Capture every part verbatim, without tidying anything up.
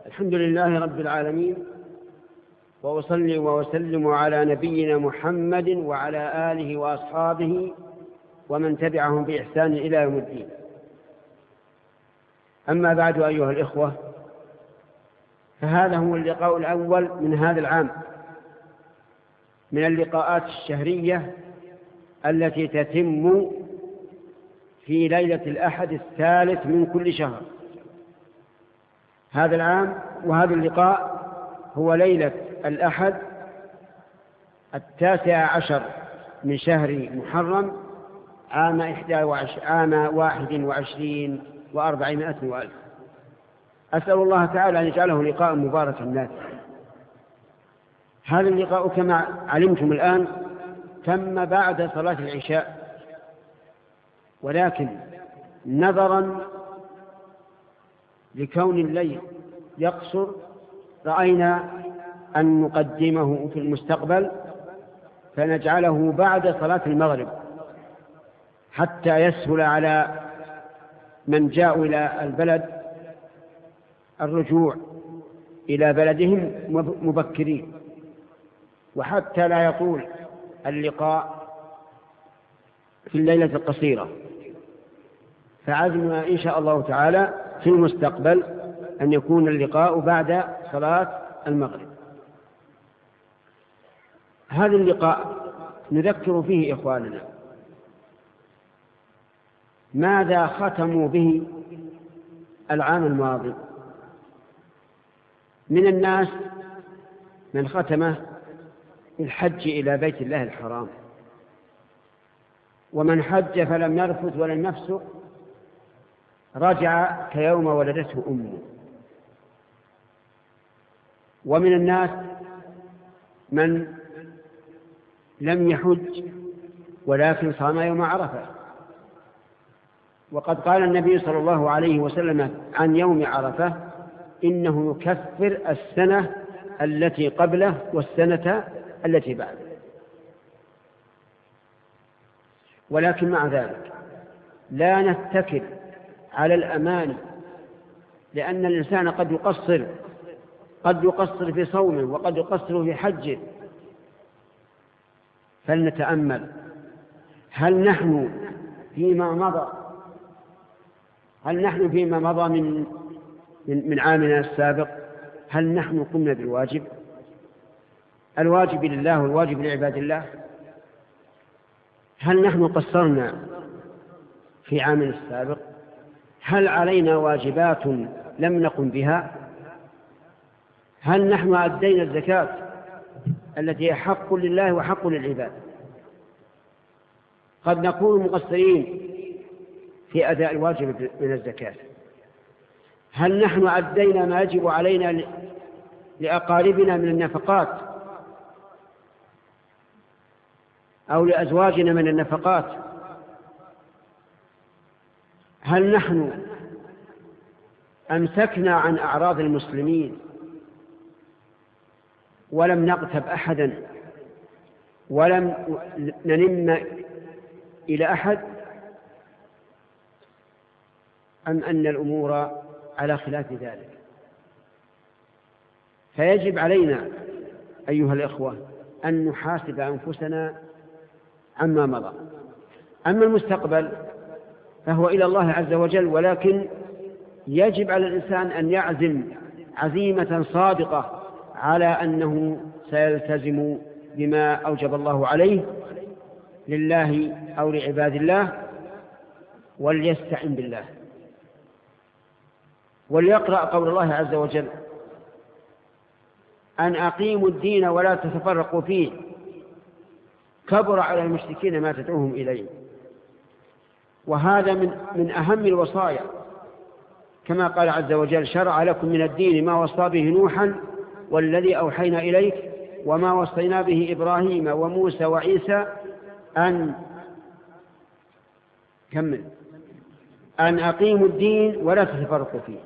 الحمد لله رب العالمين، وأصلي وأسلم على نبينا محمد وعلى آله وأصحابه ومن تبعهم بإحسان إلى يوم الدين. أما بعد أيها الإخوة، فهذا هو اللقاء الأول من هذا العام من اللقاءات الشهرية التي تتم في ليلة الأحد الثالث من كل شهر هذا العام. وهذا اللقاء هو ليلة الأحد التاسع عشر من شهر محرم عام إحدى وعش... عام واحد وعشرين وأربعمائة وألف. أسأل الله تعالى أن يجعله لقاء مباركا نافعا. هذا اللقاء كما علمتم الآن تم بعد صلاة العشاء، ولكن نظرا لكون الليل يقصر رأينا أن نقدمه في المستقبل فنجعله بعد صلاة المغرب حتى يسهل على من جاءوا إلى البلد الرجوع إلى بلدهم مبكرين، وحتى لا يطول اللقاء في الليلة القصيرة. فعزمنا إن شاء الله تعالى في المستقبل أن يكون اللقاء بعد صلاة المغرب. هذا اللقاء نذكر فيه إخواننا ماذا ختموا به العام الماضي. من الناس من ختمه بالحج إلى بيت الله الحرام، ومن حج فلم يرفث ولم يفسق رجع كيوم ولدته أمه. ومن الناس من لم يحج ولكن صام يوم عرفة، وقد قال النبي صلى الله عليه وسلم عن يوم عرفة إنه يكفر السنة التي قبله والسنة التي بعده. ولكن مع ذلك لا نتكل على الأماني، لأن الإنسان قد يقصر قد يقصر في صومه وقد يقصر في حجه. فلنتأمل هل نحن فيما مضى هل نحن فيما مضى من من, من عامنا السابق هل نحن قمنا بالواجب الواجب لله والواجب لعباد الله؟ هل نحن قصرنا في عامنا السابق؟ هل علينا واجبات لم نقم بها؟ هل نحن أدينا الزكاة التي هي حق لله وحق للعباد؟ قد نكون مقصرين في أداء الواجب من الزكاة. هل نحن أدينا ما يجب علينا لأقاربنا من النفقات أو لأزواجنا من النفقات؟ هل نحن أمسكنا عن أعراض المسلمين ولم نغتب أحدا ولم ننم إلى أحد، أم أن الأمور على خلاف ذلك؟ فيجب علينا أيها الإخوة أن نحاسب أنفسنا عما مضى. أما المستقبل فهو إلى الله عز وجل، ولكن يجب على الإنسان أن يعزم عزيمة صادقة على أنه سيلتزم بما أوجب الله عليه لله أو لعباد الله، وليستعن بالله، وليقرأ قول الله عز وجل أن أقيموا الدين ولا تتفرقوا فيه كبر على المشركين ما تدعوهم إليه. وهذا من, من أهم الوصايا، كما قال عز وجل شرع لكم من الدين ما وصى به نوحا والذي أوحينا إليك وما وصينا به إبراهيم وموسى وعيسى أن كمل أن أقيموا الدين ولا تتفرقوا فيه.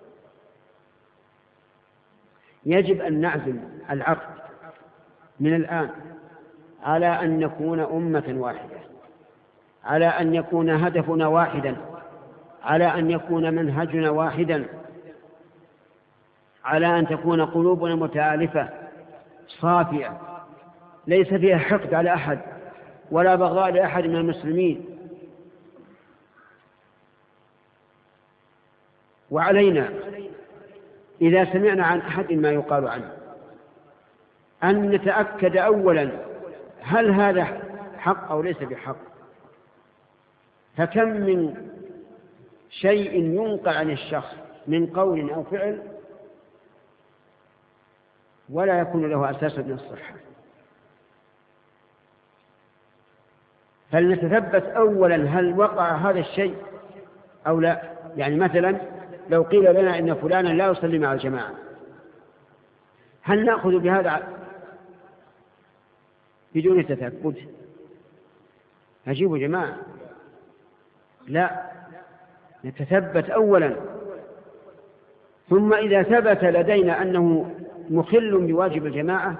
يجب أن نعزم العقد من الآن على أن نكون أمة واحدة، على أن يكون هدفنا واحدا، على أن يكون منهجنا واحدا، على أن تكون قلوبنا متآلفة صافية ليس فيها حقد على أحد ولا بغضاء لأحد من المسلمين. وعلينا إذا سمعنا عن أحد ما يقال عنه أن نتأكد أولا هل هذا حق أو ليس بحق. فكم من شيء ينقل عن الشخص من قول أو فعل ولا يكون له أساس من الصحة. فلنتثبت أولا هل وقع هذا الشيء أو لا. يعني مثلا لو قيل لنا إن فلانا لا يصلي مع الجماعة، هل نأخذ بهذا بدون تثبت؟ أجيبوا جماعة لا، نتثبت أولا، ثم إذا ثبت لدينا أنه مخل بواجب الجماعة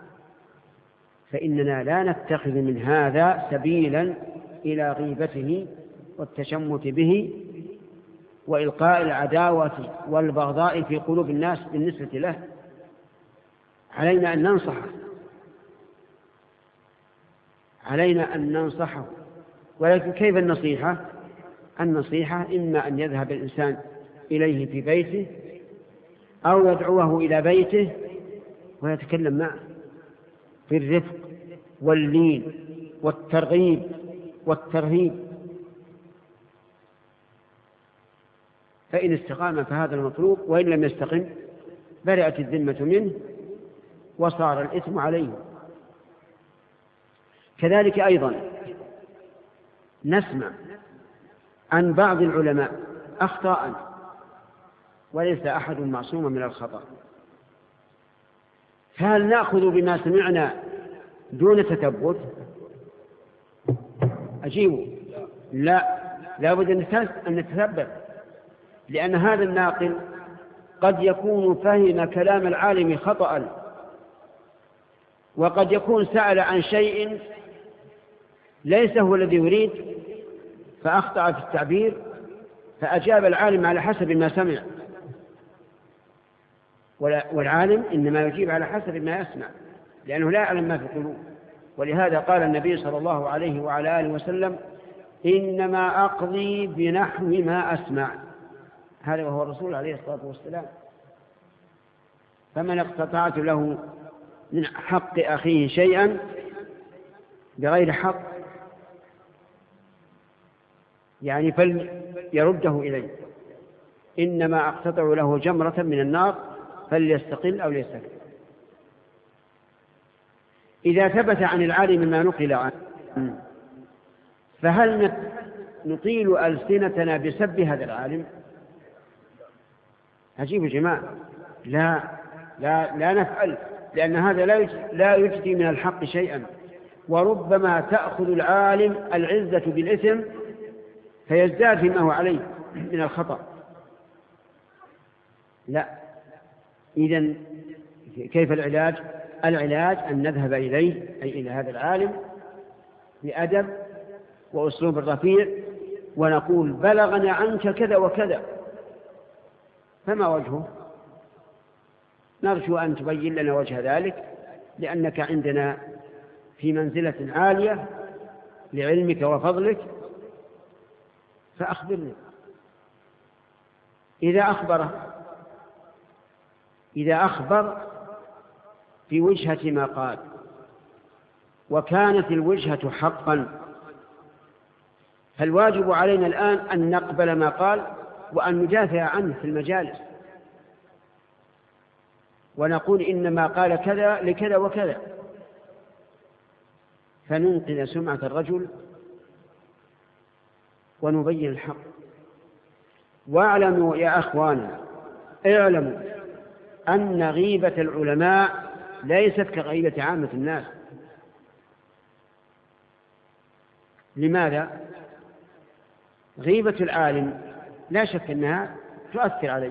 فإننا لا نتخذ من هذا سبيلا إلى غيبته والتشمت به وإلقاء العداوة والبغضاء في قلوب الناس بالنسبة له. علينا أن ننصحه، علينا أن ننصحه. ولكن كيف النصيحة؟ النصيحة إما أن يذهب الإنسان إليه في بيته أو يدعوه إلى بيته ويتكلم معه في الرفق واللين والترغيب والترهيب. فإن استقام فهذا المطلوب، وإن لم يستقم برئت الذمة منه وصار الإثم عليه. كذلك أيضا نسمع عن بعض العلماء أخطاء، وليس أحد معصوم من الخطأ، فهل نأخذ بما سمعنا دون تثبت؟ أجيبوا لا، لا بد أن نتثبت، لأن هذا الناقل قد يكون فهم كلام العالم خطأ، وقد يكون سأل عن شيء ليس هو الذي يريد فأخطأ في التعبير فأجاب العالم على حسب ما سمع، والعالم إنما يجيب على حسب ما يسمع لأنه لا يعلم ما في القلوب. ولهذا قال النبي صلى الله عليه وعلى آله وسلم إنما أقضي بنحو ما أسمع، هذا وهو الرسول عليه الصلاة والسلام. فمن اقتطعت له من حق أخيه شيئا بغير حق يعني فليرده إليه، إنما أقتطع له جمرة من النار فليستقل أو ليستكبر. إذا ثبت عن العالم ما نقل عنه فهل نطيل ألسنتنا بسب هذا العالم؟ عجيب جماعة، لا لا لا نفعل، لأن هذا لا يجدي من الحق شيئا، وربما تأخذ العالم العزة بالإثم فيزداد فيما هو عليه من الخطأ. لا، إذن كيف العلاج؟ العلاج أن نذهب إليه أي إلى هذا العالم بأدب وأسلوب رفيع ونقول بلغنا عنك كذا وكذا، فما وجهه؟ نرجو أن تبين لنا وجه ذلك لأنك عندنا في منزلة عالية لعلمك وفضلك، فأخبرني. إذا أخبر إذا أخبر في وجهة ما قال وكانت الوجهة حقا فالواجب علينا الآن أن نقبل ما قال وأن ندافع عنه في المجالس ونقول إنما قال كذا لكذا وكذا، فننقذ سمعة الرجل ونبين الحق. واعلموا يا أخوانا، اعلموا أن غيبة العلماء ليست كغيبة عامة الناس. لماذا؟ غيبة العالم لا شك أنها تؤثر عليه،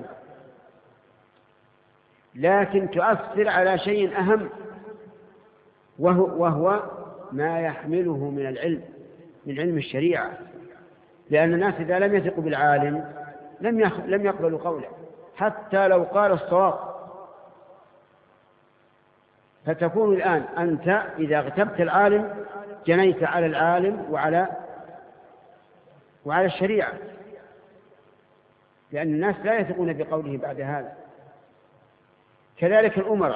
لكن تؤثر على شيء أهم وهو, وهو ما يحمله من العلم، من علم الشريعة، لأن الناس إذا لم يثقوا بالعالم لم لم يقبلوا قوله حتى لو قال الصواب. فتكون الآن أنت إذا اغتبت العالم جنيت على العالم وعلى وعلى الشريعة، لأن الناس لا يثقون بقوله بعد هذا. كذلك الأمراء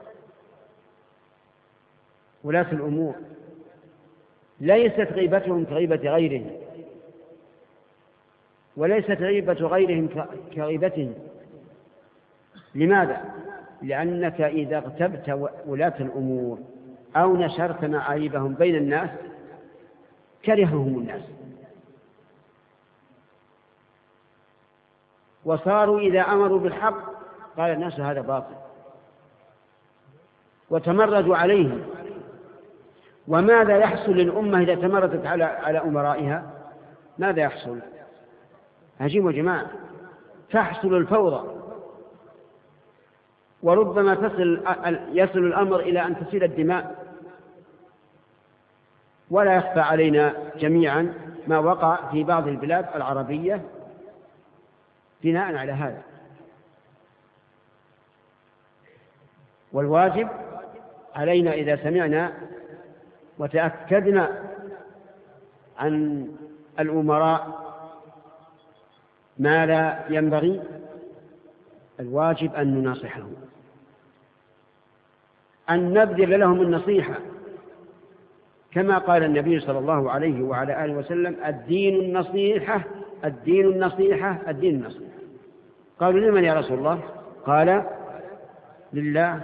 ولاة الأمور ليست غيبتهم كغيبة غيرهم، وليست غيبة غيرهم كغيبتهم. لماذا؟ لأنك إذا اغتبت ولاة الأمور أو نشرت معايبهم بين الناس كرههم الناس، وصاروا إذا أمروا بالحق قال الناس هذا باطل وتمردوا عليهم. وماذا يحصل للأمة إذا تمردت على على أمرائها؟ ماذا يحصل؟ عجيب يا جماعة، تحصل الفوضى، وربما تصل يصل الأمر إلى أن تسيل الدماء. ولا يخفى علينا جميعا ما وقع في بعض البلاد العربية بناء على هذا. والواجب علينا إذا سمعنا وتأكدنا عن الأمراء ما لا ينبغي، الواجب أن نناصحهم، أن نبذل لهم النصيحة، كما قال النبي صلى الله عليه وعلى آله وسلم: الدين النصيحة الدين النصيحة الدين النصيحة. قالوا: لمن يا رسول الله؟ قال: لله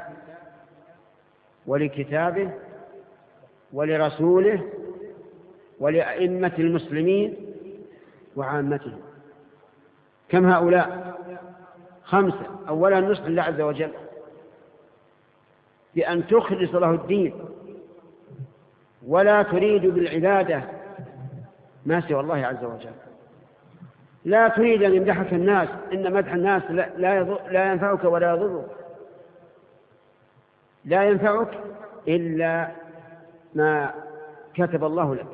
ولكتابه ولرسوله ولأئمة المسلمين وعامتهم. كم هؤلاء؟ خمسة. أولا نصح الله عز وجل بأن تخلص له الدين، ولا تريد بالعبادة ما سوى الله عز وجل. لا تريد أن يمدحك الناس، إن مدح الناس لا, لا ينفعك ولا يضرك، لا ينفعك إلا ما كتب الله لك.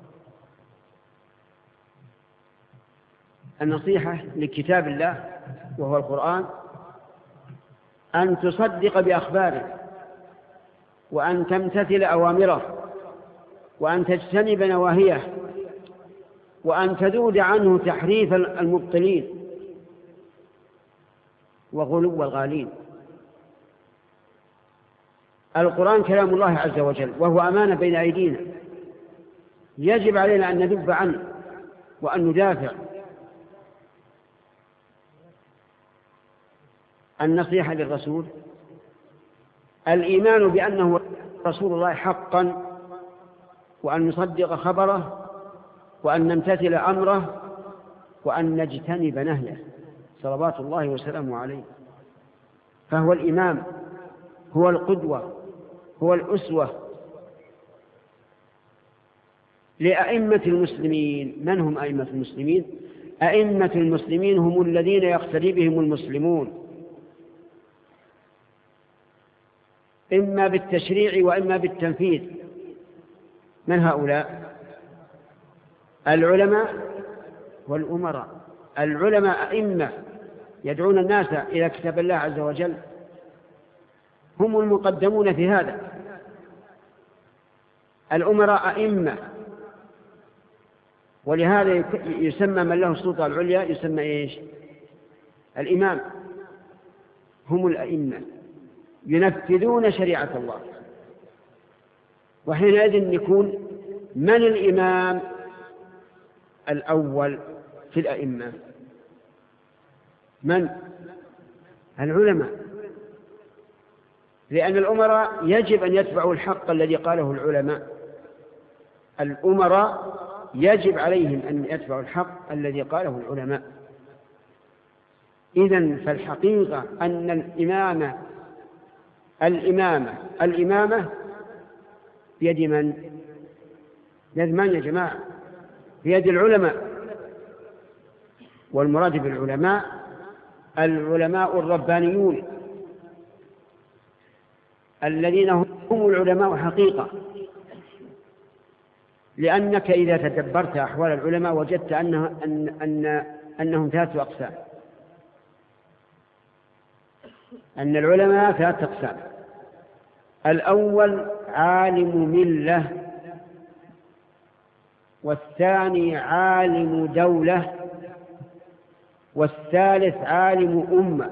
النصيحة لكتاب الله وهو القرآن أن تصدق بأخباره، وأن تمتثل أوامره، وأن تجتنب نواهيه، وأن تذود عنه تحريف المبطلين وغلو الغالين. القرآن كلام الله عز وجل، وهو أمانة بين أيدينا، يجب علينا أن ندب عنه وأن ندافع. النصيحة للرسول، الإيمان بأنه رسول الله حقا، وأن نصدق خبره، وأن نمتثل أمره، وأن نجتنب نهيه صلوات الله وسلامه عليه. فهو الإمام، هو القدوة، هو الأسوة لأئمة المسلمين. من هم أئمة المسلمين؟ أئمة المسلمين هم الذين يقتدي بهم المسلمون، إما بالتشريع وإما بالتنفيذ. من هؤلاء؟ العلماء والأمراء. العلماء أئمة يدعون الناس إلى كتاب الله عز وجل، هم المقدمون في هذا. الأمراء أئمة، ولهذا يسمى من له السلطة العليا يسمى إيش؟ الإمام. هم الأئمة ينفذون شريعة الله. وحينئذ يكون من الإمام الأول في الأئمة؟ من؟ العلماء، لأن الأمراء يجب أن يتبعوا الحق الذي قاله العلماء. الأمراء يجب عليهم أن يتبعوا الحق الذي قاله العلماء. إذن فالحقيقة أن الإمامة الإمامة الإمامة بيد من؟ بيد من يا جماعة؟ بيد العلماء. والمراد بالعلماء العلماء الربانيون الذين هم العلماء حقيقة، لأنك إذا تدبرت أحوال العلماء وجدت أنه أن أن أنهم ثلاثة أقسام. أن العلماء ثلاثة أقسام: الأول عالم ملة، والثاني عالم دولة، والثالث عالم أمة.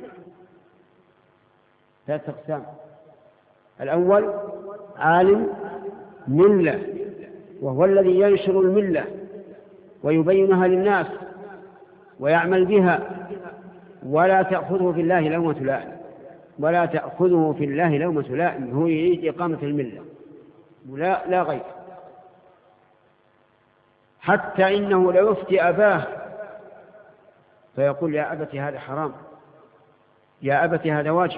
ثلاثة أقسام. الأول عالم ملة، وهو الذي ينشر الملة ويبينها للناس ويعمل بها، ولا تأخذه في الله لومة لائم، ولا تأخذه في الله لومة لائم، هو يريد إقامة الملة لا, لا غير. حتى إنه لا يفتي أباه فيقول يا أبت هذا حرام، يا أبت هذا واجب.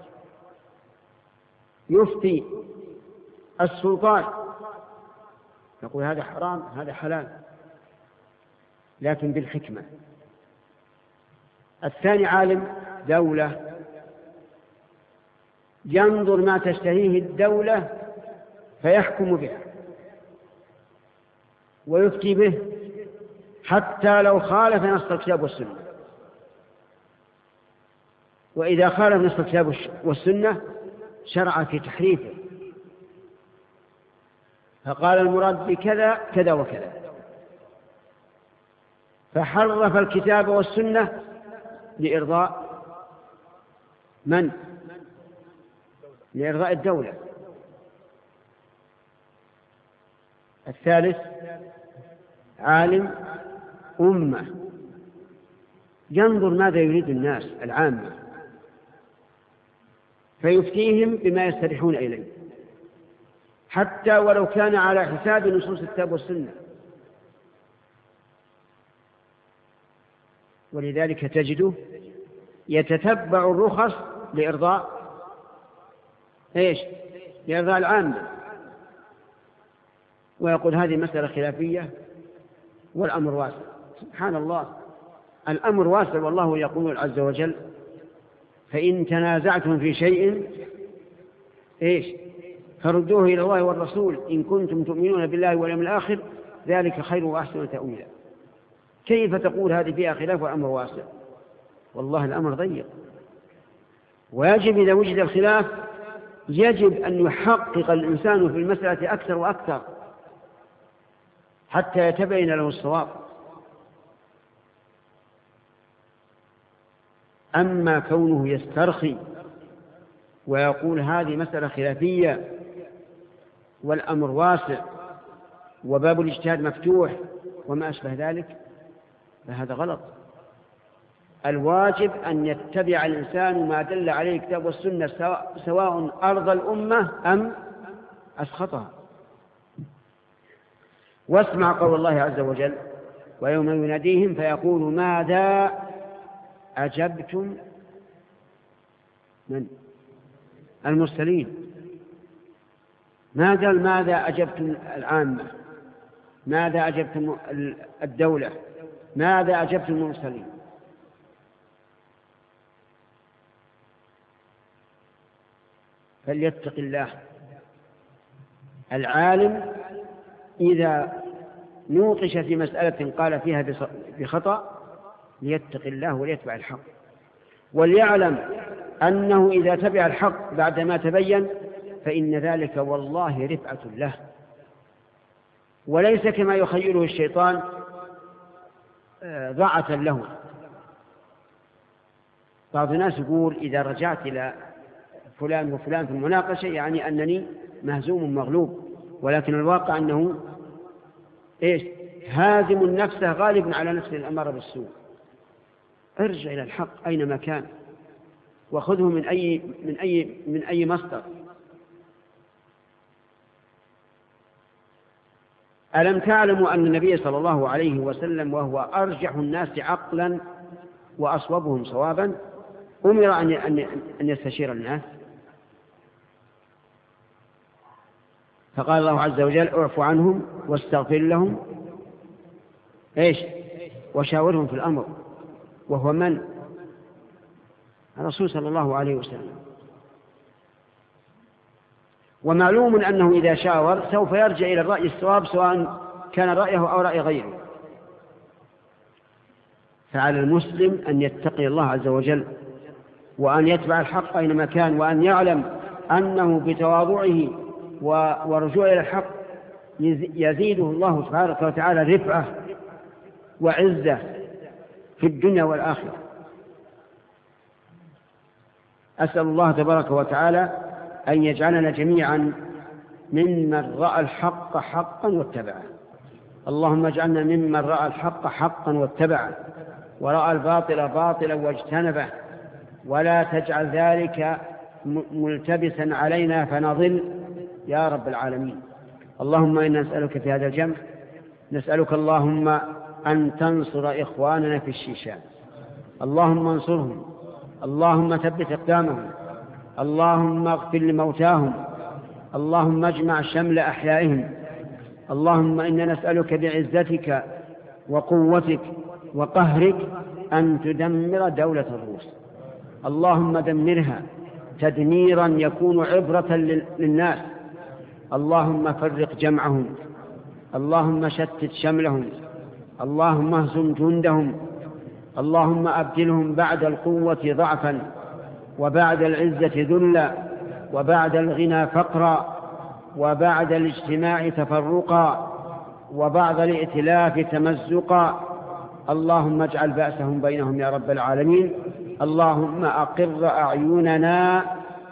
يفتي السلطان يقول هذا حرام هذا حلال، لكن بالحكمة. الثاني عالم دولة، ينظر ما تشتهيه الدولة فيحكم بها ويفتي به، حتى لو خالف نص الكتاب والسنة. وإذا خالف نص الكتاب والسنة شرع في تحريفه، فقال المراد بكذا كذا وكذا، فحرف الكتاب والسنة لإرضاء من؟ لإرضاء الدولة. الثالث عالم أمة، ينظر ماذا يريد الناس العامة فيفتيهم بما يستريحون إليه، حتى ولو كان على حساب نصوص الكتاب والسنة. ولذلك تجده يتتبع الرخص لإرضاء إيش؟ لإرضاء العامة، ويقول هذه مسألة خلافية والأمر واسع. سبحان الله، الأمر واسع، والله يقول عز وجل فإن تنازعتم في شيء إيش؟ فردوه إلى الله والرسول إن كنتم تؤمنون بالله واليوم الآخر ذلك خير وأحسن تأويلا. كيف تقول هذه فيها خلاف والأمر واسع؟ والله الأمر ضيق، ويجب إذا وجد الخلاف يجب أن يحقق الإنسان في المسألة أكثر وأكثر حتى يتبين له الصواب. أما كونه يسترخي ويقول هذه مسألة خلافية والأمر واسع وباب الاجتهاد مفتوح وما أشبه ذلك، فهذا غلط. الواجب أن يتبع الإنسان ما دل عليه الكتاب والسنة سواء أرضى الأمة أم أسخطها. واسمع قول الله عز وجل ويوم يناديهم فيقول ماذا أجبتم من المرسلين. ما قال ماذا أجبتم العامة، ماذا أجبتم الدولة، ماذا أجبتم المرسلين. فليتق الله العالم إذا نوقش في مسألة قال فيها بخطأ ليتق الله وليتبع الحق، وليعلم أنه إذا تبع الحق بعدما تبين فإن ذلك والله رفعة له، وليس كما يخيله الشيطان ضاعة له. بعض الناس يقول إذا رجعت إلى فلان وفلان في المناقشة يعني أنني مهزوم مغلوب، ولكن الواقع أنه إيش؟ هازم النفس غالب على نفسه الأمارة بالسوء. ارجع إلى الحق أينما كان وخذه من أي من أي من أي مصدر. ألم تعلموا أن النبي صلى الله عليه وسلم وهو أرجح الناس عقلا وأصوبهم صوابا أمر أن أن يستشير الناس، فقال الله عز وجل اعف عنهم واستغفر لهم إيش وشاورهم في الأمر، وهو من؟ الرسول صلى الله عليه وسلم. ومعلوم أنه إذا شاور سوف يرجع إلى الرأي الصواب سواء كان رأيه أو رأي غيره. فعلى المسلم أن يتقي الله عز وجل وأن يتبع الحق أينما كان، وأن يعلم أنه بتواضعه ورجوعه إلى الحق يزيده الله سبحانه وتعالى رفعة وعزة في الدنيا والآخرة. أسأل الله تبارك وتعالى أن يجعلنا جميعا ممن رأى الحق حقا واتبعه. اللهم اجعلنا ممن رأى الحق حقا واتبعه، ورأى الباطل باطلا واجتنبه، ولا تجعل ذلك ملتبسا علينا فنضل يا رب العالمين. اللهم إنا نسألك في هذا الجمع، نسألك اللهم أن تنصر إخواننا في الشيشان، اللهم انصرهم، اللهم ثبت أقدامهم، اللهم اغفر لموتاهم، اللهم اجمع شمل أحيائهم. اللهم إنا نسألك بعزتك وقوتك وقهرك أن تدمر دولة الروس، اللهم دمرها تدميرا يكون عبرة للناس. اللهم فرق جمعهم، اللهم شتت شملهم، اللهم اهزم جندهم، اللهم أبدلهم بعد القوة ضعفا، وبعد العزة ذلا، وبعد الغنى فقرا، وبعد الاجتماع تفرقا، وبعد الائتلاف تمزقا. اللهم اجعل بأسهم بينهم يا رب العالمين. اللهم أقر أعيننا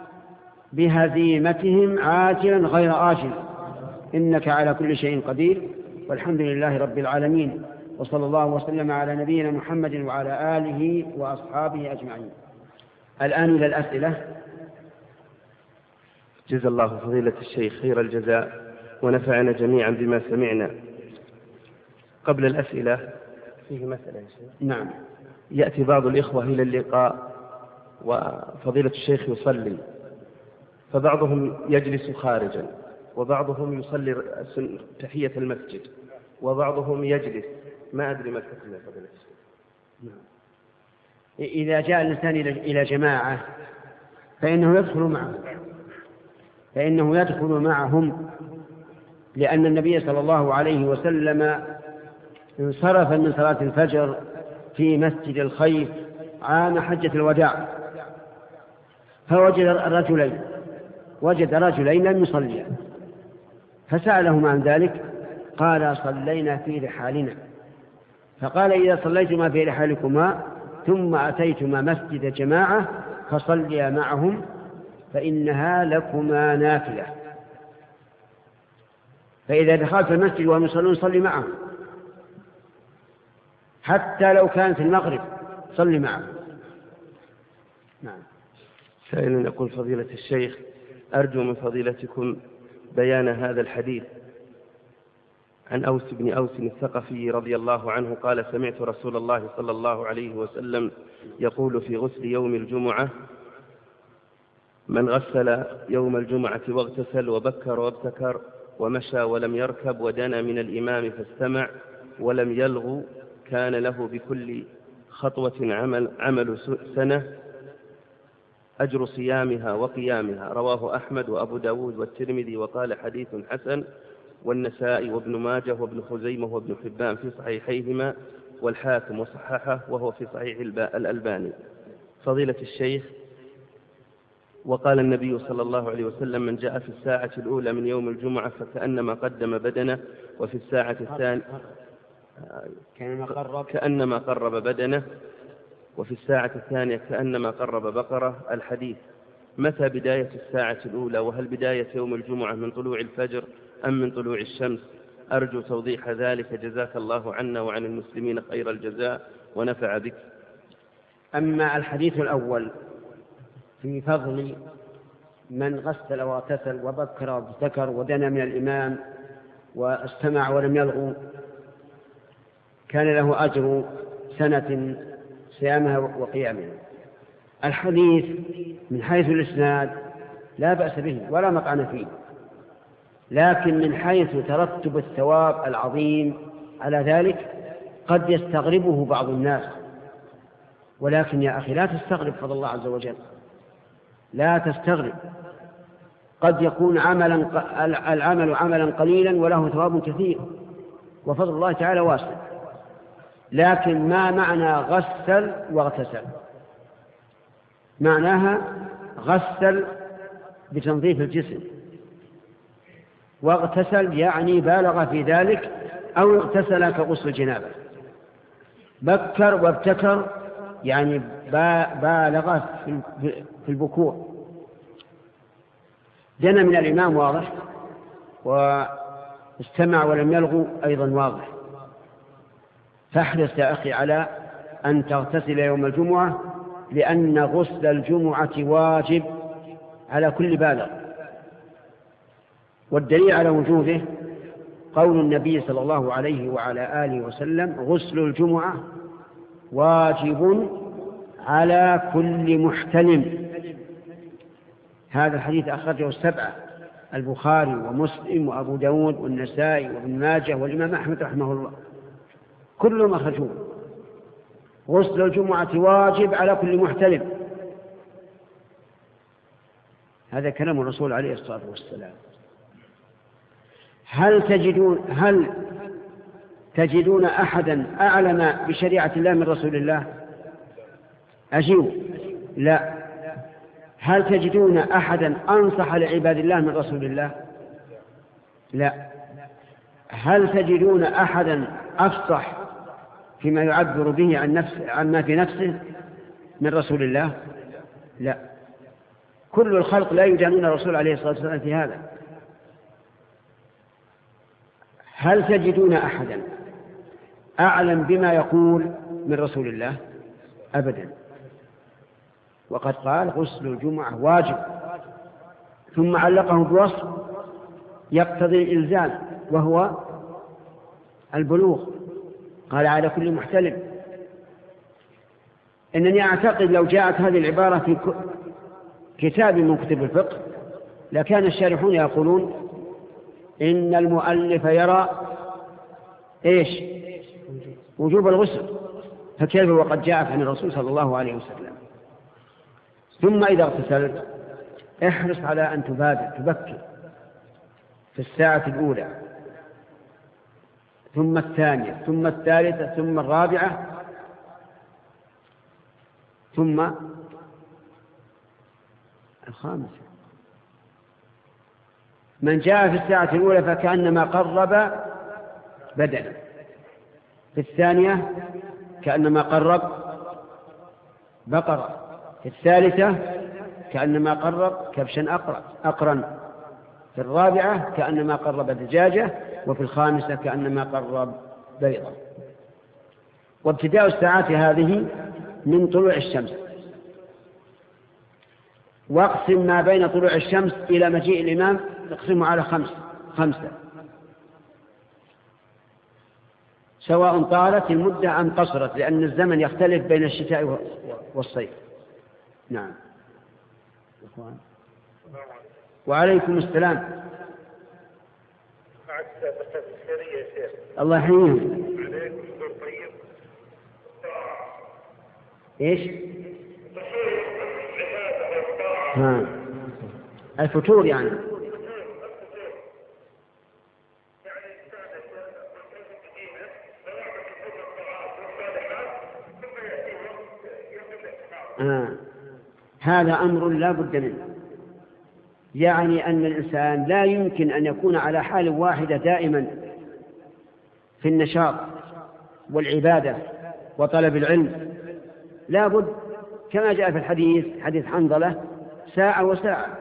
بهزيمتهم عاجلا غير آجل، إنك على كل شيء قدير، والحمد لله رب العالمين، وصلى الله وسلم على نبينا محمد وعلى آله وأصحابه أجمعين. الآن إلى الأسئلة. جزا الله فضيلة الشيخ خير الجزاء ونفعنا جميعا بما سمعنا. قبل الأسئلة فيه مسألة يا شيخ. نعم. يأتي بعض الإخوة إلى اللقاء وفضيلة الشيخ يصلي، فبعضهم يجلس خارجا، وبعضهم يصلي تحية المسجد، وبعضهم يجلس. ما أدري ما الحكم يا فضيلة الشيخ. نعم. إذا جاء الإنسان إلى جماعة فإنه يدخل معهم فإنه يدخل معهم لأن النبي صلى الله عليه وسلم انصرف من صلاة الفجر في مسجد الخيف عام حجة الوداع، فوجد رجلين وجد رجلين لم يصليا، فسألهم عن ذلك، قال صلينا في رحالنا. فقال إذا صليتما في رحالكما ثم أتيتما مسجد جماعة فصليا معهم فإنها لكما نافلة. فإذا دخلت المسجد وهم يصلون صلي معهم، حتى لو كان في المغرب صلي معهم. نعم. سائل يقول فضيلة الشيخ أرجو من فضيلتكم بيان هذا الحديث عن أوس بن أوس الثقفي رضي الله عنه قال سمعت رسول الله صلى الله عليه وسلم يقول في غسل يوم الجمعة من غسل يوم الجمعة واغتسل وبكر وابتكر ومشى ولم يركب ودنا من الإمام فاستمع ولم يلغو كان له بكل خطوة عمل, عمل سنة أجر صيامها وقيامها. رواه أحمد وأبو داود والترمذي وقال حديث حسن، والنسائي وابن ماجه وابن خزيمة وابن حبان في صحيحيهما، والحاكم وصححه وهو في صحيح الألباني. فضيلة الشيخ وقال النبي صلى الله عليه وسلم من جاء في الساعة الأولى من يوم الجمعة فكأنما قدم بدنه، وفي الساعة الثانية كأنما قرب بدنه، وفي الساعة الثانية كأنما قرب بقرة. الحديث. متى بداية الساعة الأولى؟ وهل بداية يوم الجمعة من طلوع الفجر أم من طلوع الشمس؟ أرجو توضيح ذلك جزاك الله عنا وعن المسلمين خير الجزاء ونفع بك. أما الحديث الأول في فضل من غسل واغتسل وبكر وابتكر ودنا من الإمام واستمع ولم يلغو كان له أجر سنة صيامها وقيامها. الحديث من حيث الإسناد لا بأس به ولا مطعن فيه، لكن من حيث ترتب الثواب العظيم على ذلك قد يستغربه بعض الناس. ولكن يا أخي لا تستغرب فضل الله عز وجل، لا تستغرب. قد يكون عملا العمل عملا قليلا وله ثواب كثير وفضل الله تعالى واسع. لكن ما معنى غسل واغتسل؟ معناها غسل بتنظيف الجسم، واغتسل يعني بالغ في ذلك، أو اغتسل كغسل الجنابة. بكر وابتكر يعني بالغ في البكور. دنا من الإمام واضح، واستمع ولم يلغو أيضا واضح. فاحرص يا أخي على أن تغتسل يوم الجمعة، لأن غسل الجمعة واجب على كل بالغ. والدليل على وجوده قول النبي صلى الله عليه وعلى آله وسلم: غسل الجمعة واجب على كل محتلم. هذا الحديث أخرجه السبعة: البخاري ومسلم وأبو داود والنسائي وابن ماجه والإمام أحمد رحمه الله، كلهم أخرجوه. غسل الجمعة واجب على كل محتلم. هذا كلام الرسول عليه الصلاة والسلام. هل تجدون هل تجدون أحدا أعلم بشريعة الله من رسول الله؟ أجيبوا: لا. هل تجدون أحدا أنصح لعباد الله من رسول الله؟ لا. هل تجدون أحدا أفصح فيما يعبر به عن نفس عما في نفسه من رسول الله؟ لا. كل الخلق لا يدانون الرسول عليه الصلاة والسلام في هذا. هل تجدون أحدا أعلم بما يقول من رسول الله؟ أبدا. وقد قال: غسل الجمعة واجب، ثم علقه بوصف يقتضي الإلزام، وهو البلوغ. قال: على كل محتلم. إنني أعتقد لو جاءت هذه العبارة في كتاب من كتب الفقه لكان الشارحون يقولون إن المؤلف يرى إيش؟ وجوب الغسل، فكيف وقد جاءت عن الرسول صلى الله عليه وسلم. ثم إذا اغتسلت احرص على أن تبادر تبكر في الساعة الأولى، ثم الثانية، ثم الثالثة، ثم الرابعة، ثم الخامسة. من جاء في الساعة الأولى فكأنما قرب بدنا، في الثانية كأنما قرب بقرة، في الثالثة كأنما قرب كبشا أقرن، في الرابعة كأنما قرب دجاجة، وفي الخامسة كأنما قرب بيضة. وابتداء الساعات هذه من طلوع الشمس، واقسم ما بين طلوع الشمس إلى مجيء الإمام اقسمه على خمس خمسة، سواء طالت المدة أم قصرت، لأن الزمن يختلف بين الشتاء والصيف. نعم. وعليكم السلام. الله يحييهم. ايش؟ ها. الفتور يعني. آه. هذا أمر لا بد منه، يعني أن الإنسان لا يمكن أن يكون على حال واحدة دائما في النشاط والعبادة وطلب العلم. لا بد كما جاء في الحديث حديث حنظلة: ساعة وساعة.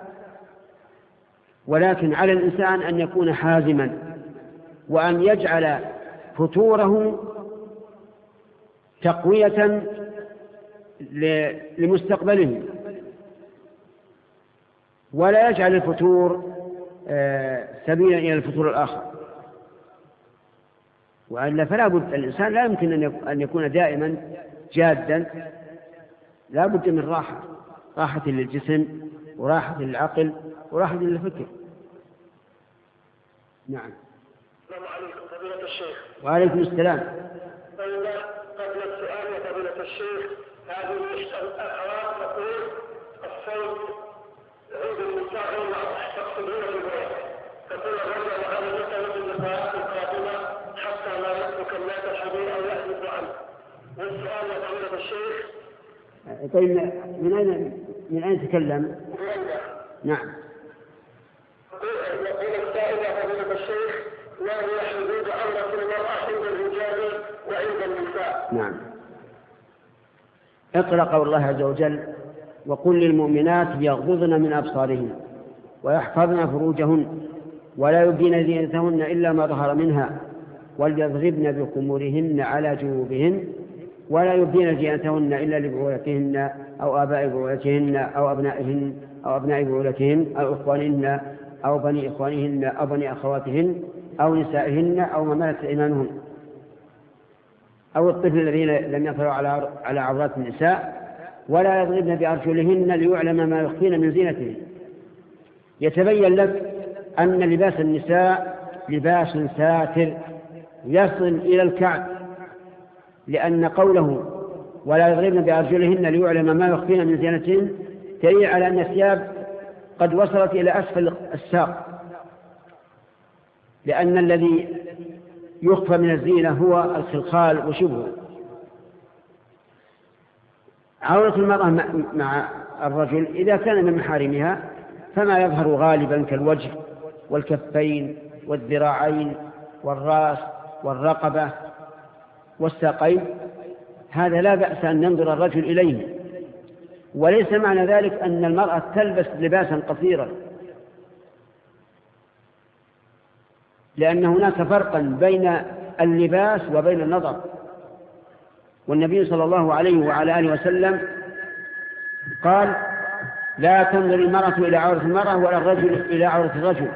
ولكن على الإنسان أن يكون حازما، وأن يجعل فتوره تقوية لمستقبله، ولا يجعل الفتور سبيلا إلى الفتور الآخر. وإلا فلا بد، الإنسان لا يمكن أن يكون دائما جادا، لا بد من راحة، راحة للجسم وراحة للعقل وراحة للفكر. نعم. السلام عليكم فضيلة الشيخ. وعليكم السلام. قبل السؤال يا فضيلة الشيخ، هذه الأخوات تقول الصوت عود النساء ولا تقصدون بالبيت، تقول الرجل وهذا مثل النساء القادمة حتى لا يترك الناس الحديث أو يحدث عنه. والسؤال يا فضيلة الشيخ. طيب من أين من أين تكلم؟ نعم. ما هي حدود عورة المرأة عند الرجال وعند النساء؟ نعم. اقرأ قول الله عز وجل: وقل للمؤمنات يغضضن من أبصارهن ويحفظن فروجهن ولا يبدين زينتهن إلا ما ظهر منها وليضربن بخمورهن على جيوبهن ولا يبدين زينتهن إلا لبعولتهن أو آباء بعولتهن أو أبنائهن أو أبناء بعولتهن أو إخوانهن أو بني إخوانهن أو بني أخواتهن أو نسائهن أو ما ملكت أيمانهن أو الطفل الذين لم يظهروا على على عورات النساء ولا يضربن بأرجلهن ليعلم ما يخفين من زينتهن. يتبين لك أن لباس النساء لباس ساتر يصل إلى الكعب، لأن قوله ولا يضربن بأرجلهن ليعلم ما يخفين من زينتهن دليل على أن الثياب قد وصلت إلى أسفل الساق، لأن الذي يخفى من الزينة هو الخلخال وشبهه. عورة المرأة مع الرجل إذا كان من محارمها فما يظهر غالبا كالوجه والكفين والذراعين والرأس والرقبة والساقين، هذا لا بأس أن ينظر الرجل إليه، وليس معنى ذلك أن المرأة تلبس لباسا قصيرا، لأن هناك فرقا بين اللباس وبين النظر. والنبي صلى الله عليه وعلى آله وسلم قال: لا تنظر المرأة إلى عورة المرأة ولا الرجل إلى عورة الرجل.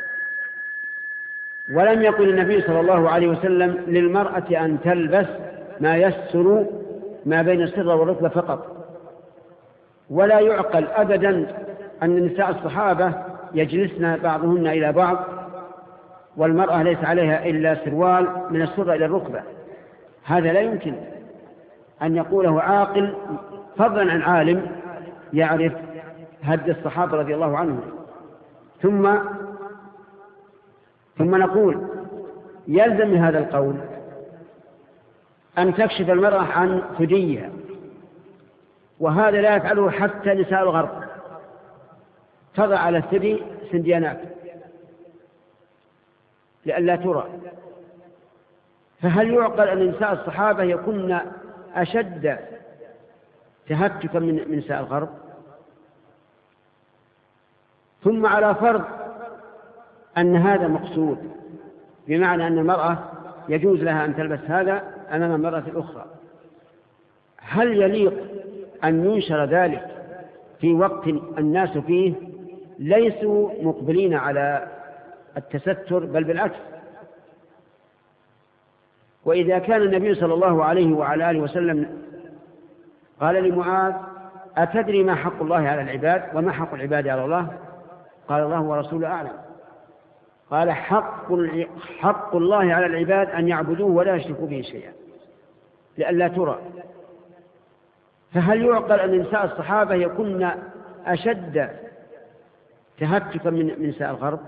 ولم يقل النبي صلى الله عليه وسلم للمرأة أن تلبس ما يستر ما بين السرة والركبة فقط. ولا يعقل أبدا أن نساء الصحابة يجلسن بعضهن إلى بعض والمرأة ليس عليها إلا سروال من السرة إلى الركبة، هذا لا يمكن أن يقوله عاقل، فضلا عن عالم يعرف هدي الصحابة رضي الله عنهم. ثم ثم نقول يلزم من هذا القول أن تكشف المرأة عن ثديها، وهذا لا يفعله حتى نساء الغرب، تضع على الثدي سنديانات لئلا ترى. فهل يعقل أن نساء الصحابة يكون أشد تهتكا من نساء الغرب؟ ثم على فرض أن هذا مقصود، بمعنى أن المرأة يجوز لها أن تلبس هذا أمام المرأة الأخرى، هل يليق أن ينشر ذلك في وقت الناس فيه ليسوا مقبلين على التستر، بل بالعكس؟ وإذا كان النبي صلى الله عليه وعلى آله وسلم قال لمعاذ: أتدري ما حق الله على العباد وما حق العباد على الله؟ قال: الله ورسوله أعلم. قال: حق, حق الله على العباد أن يعبدوه ولا يشركوا به شيئا لئلا ترى. فهل يعقل أن نساء الصحابة يكون أشد تهتكا من نساء الغرب؟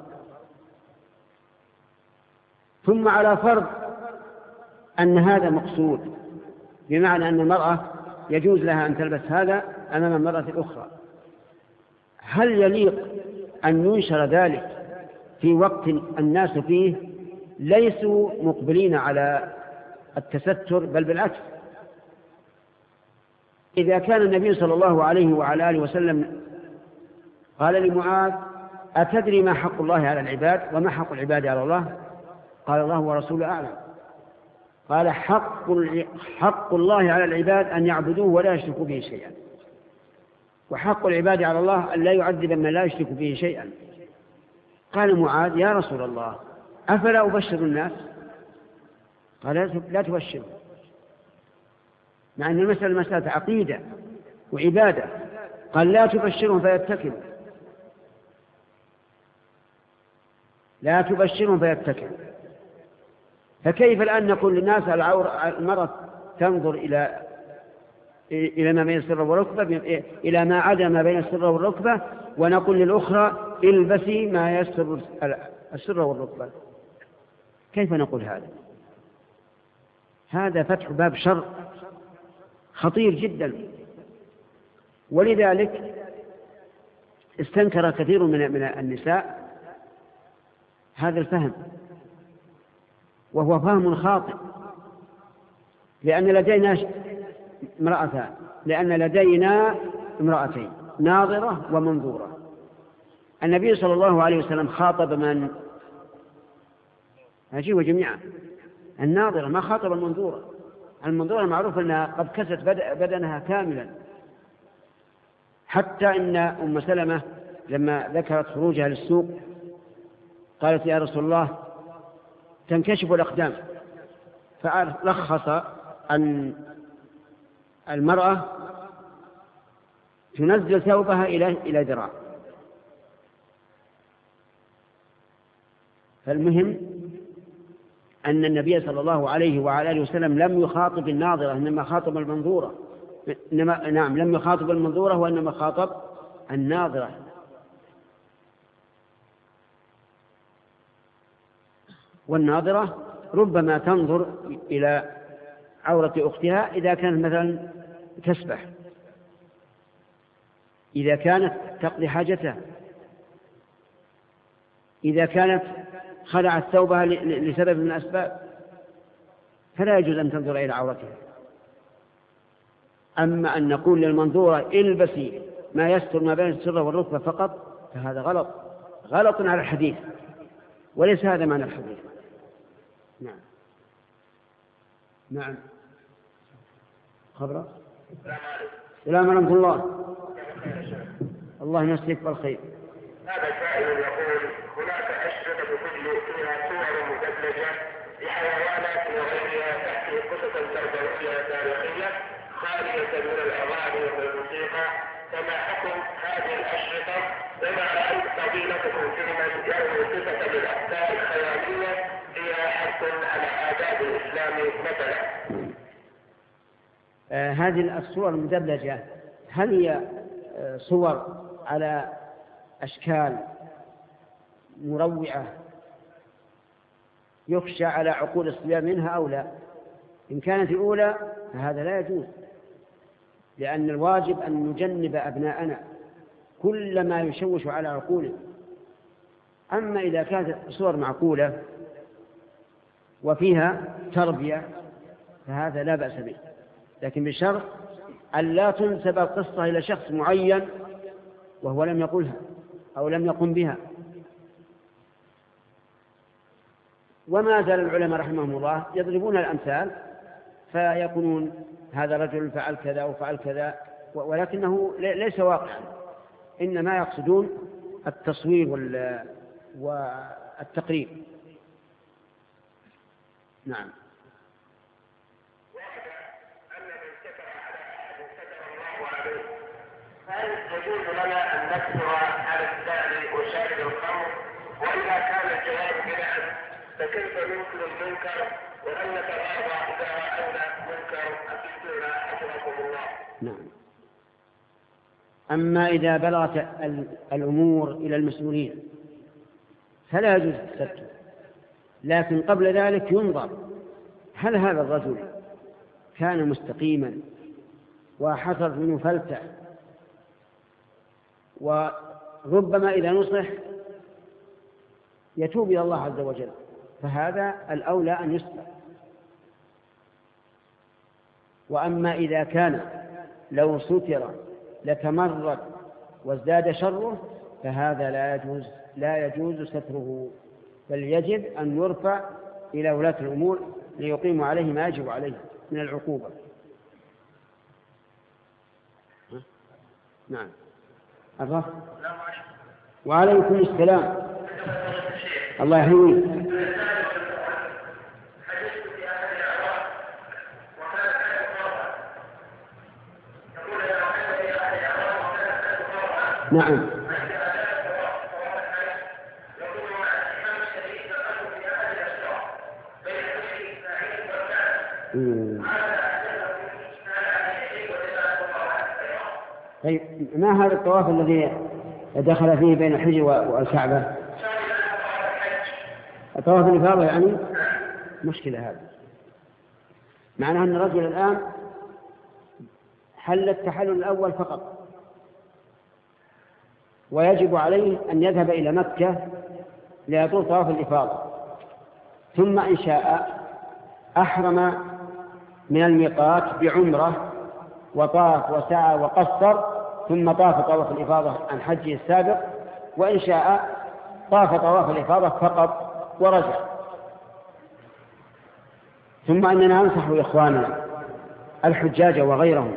ثم على فرض أن هذا مقصود، بمعنى أن المرأة يجوز لها أن تلبس هذا أمام المرأة الأخرى، هل يليق أن ينشر ذلك في وقت الناس فيه ليسوا مقبلين على التستر، بل بالعكس؟ إذا كان النبي صلى الله عليه وعلى آله وسلم قال لمعاذ: أتدري ما حق الله على العباد وما حق العباد على الله؟ قال: الله ورسوله أعلم. قال: حق, حق الله على العباد أن يعبدوه ولا يشركوا به شيئا، وحق العباد على الله أن لا يعذب من لا يشرك به شيئا. قال معاذ: يا رسول الله، أفلا أبشر الناس؟ قال: لا تبشر، مع أن المسألة مسألة عقيدة وعبادة. قال: لا تبشرهم فيتكلوا، لا تبشرهم فيتكلوا. فكيف الآن نقول للناس المرأة تنظر إلى إلى ما بين السرة والركبة، إلى ما عدا ما بين السرة والركبة، ونقول للأخرى البسي ما يستر السرة والركبة؟ كيف نقول هذا؟ هذا فتح باب شر خطير جدا. ولذلك استنكر كثير من من النساء هذا الفهم، وهو فهم خاطئ، لأن لدينا امرأتان لأن لدينا امرأتين ناظرة ومنظورة. النبي صلى الله عليه وسلم خاطب من؟ أجيب جميعا. الناظرة، ما خاطب المنظورة. المنظورة معروف أنها قد كست بدنها كاملا، حتى إن أم سلمة لما ذكرت خروجها للسوق قالت يا رسول الله تنكشف الأقدام، فرخص أن المرأة تنزل ثوبها إلى ذراع. فالمهم أن النبي صلى الله عليه وعلى آله وسلم لم يخاطب الناظرة، إنما خاطب المنظورة. إنما نعم لم يخاطب المنظورة وإنما خاطب الناظرة. والناظرة ربما تنظر إلى عورة أختها إذا كانت مثلا تسبح، إذا كانت تقضي حاجتها، إذا كانت خلعت ثوبها لسبب من الأسباب، فلا يجوز أن تنظر إلى عورتها. أما أن نقول للمنظورة البسي ما يستر ما بين السرة والركبة فقط، فهذا غلط غلط على الحديث، وليس هذا معنى الحديث. نعم نعم خبر. السلام عليكم الله. الله يمسك بالخير. هذا سائل يقول هناك أشرطة تدل فيها صور مدبلجة لحيوانات وغيرها تحكي قصصا تربوية تاريخية خالية من الأغاني والموسيقى، فما حكم هذه الأشرطة؟ وما رأيت فضيلتكم في من يروي صفة بالأخبار الخيالية فيها حث على آداب الإسلام مثلا؟ آه هذه الصور المدبلجة هل هي آه صور على أشكال مروعة يخشى على عقول الصبيان منها أو لا؟ إن كانت الأولى فهذا لا يجوز، لأن الواجب أن نجنب أبناءنا كل ما يشوش على عقولهم. أما إذا كانت صور معقولة وفيها تربية فهذا لا بأس به، لكن بشرط أن لا تنسب القصة إلى شخص معين وهو لم يقلها أو لم يقم بها. وما زال العلماء رحمهم الله يضربون الأمثال فيقولون هذا رجل فعل كذا وفعل كذا، ولكنه ليس واقعا، إنما يقصدون التصوير والتقريب. نعم. هل يجوز لنا أن نكثر على السائل وشارب الخمر؟ وإذا كان الجواب بنعم فكيف ننكر المنكر؟ وأن نتغاضى إذا رأينا منكر أفيدونا حفظكم الله. نعم. أما إذا بلغت الأمور إلى المسؤولين فلا يجوز التستر، لكن قبل ذلك ينظر هل هذا الرجل كان مستقيما وحصل منه فلتة، وربما إذا نصح يتوب إلى الله عز وجل، فهذا الأولى أن يستر. وأما إذا كان لو ستر لتمرد وازداد شره فهذا لا يجوز لا يجوز ستره، بل يجب أن يرفع إلى ولاة الأمور ليقيموا عليه ما يجب عليه من العقوبة. نعم. الله. وعليكم السلام. الله يحييك. نعم. طيب ما هذا الطواف الذي دخل فيه بين الحجر والكعبة؟ الطواف الإفاضة يعني مشكلة. هذا معناه أن الرجل الآن حل التحلل الأول فقط، ويجب عليه أن يذهب إلى مكة ليطوف طواف الإفاضة، ثم إن شاء أحرم من الميقات بعمرة وطاف وسعى وقصر، ثم طاف طواف الإفاضة عن حجه السابق، وإن شاء طاف طواف الإفاضة فقط ورجع. ثم أننا ننصح إخواننا الحجاج وغيرهم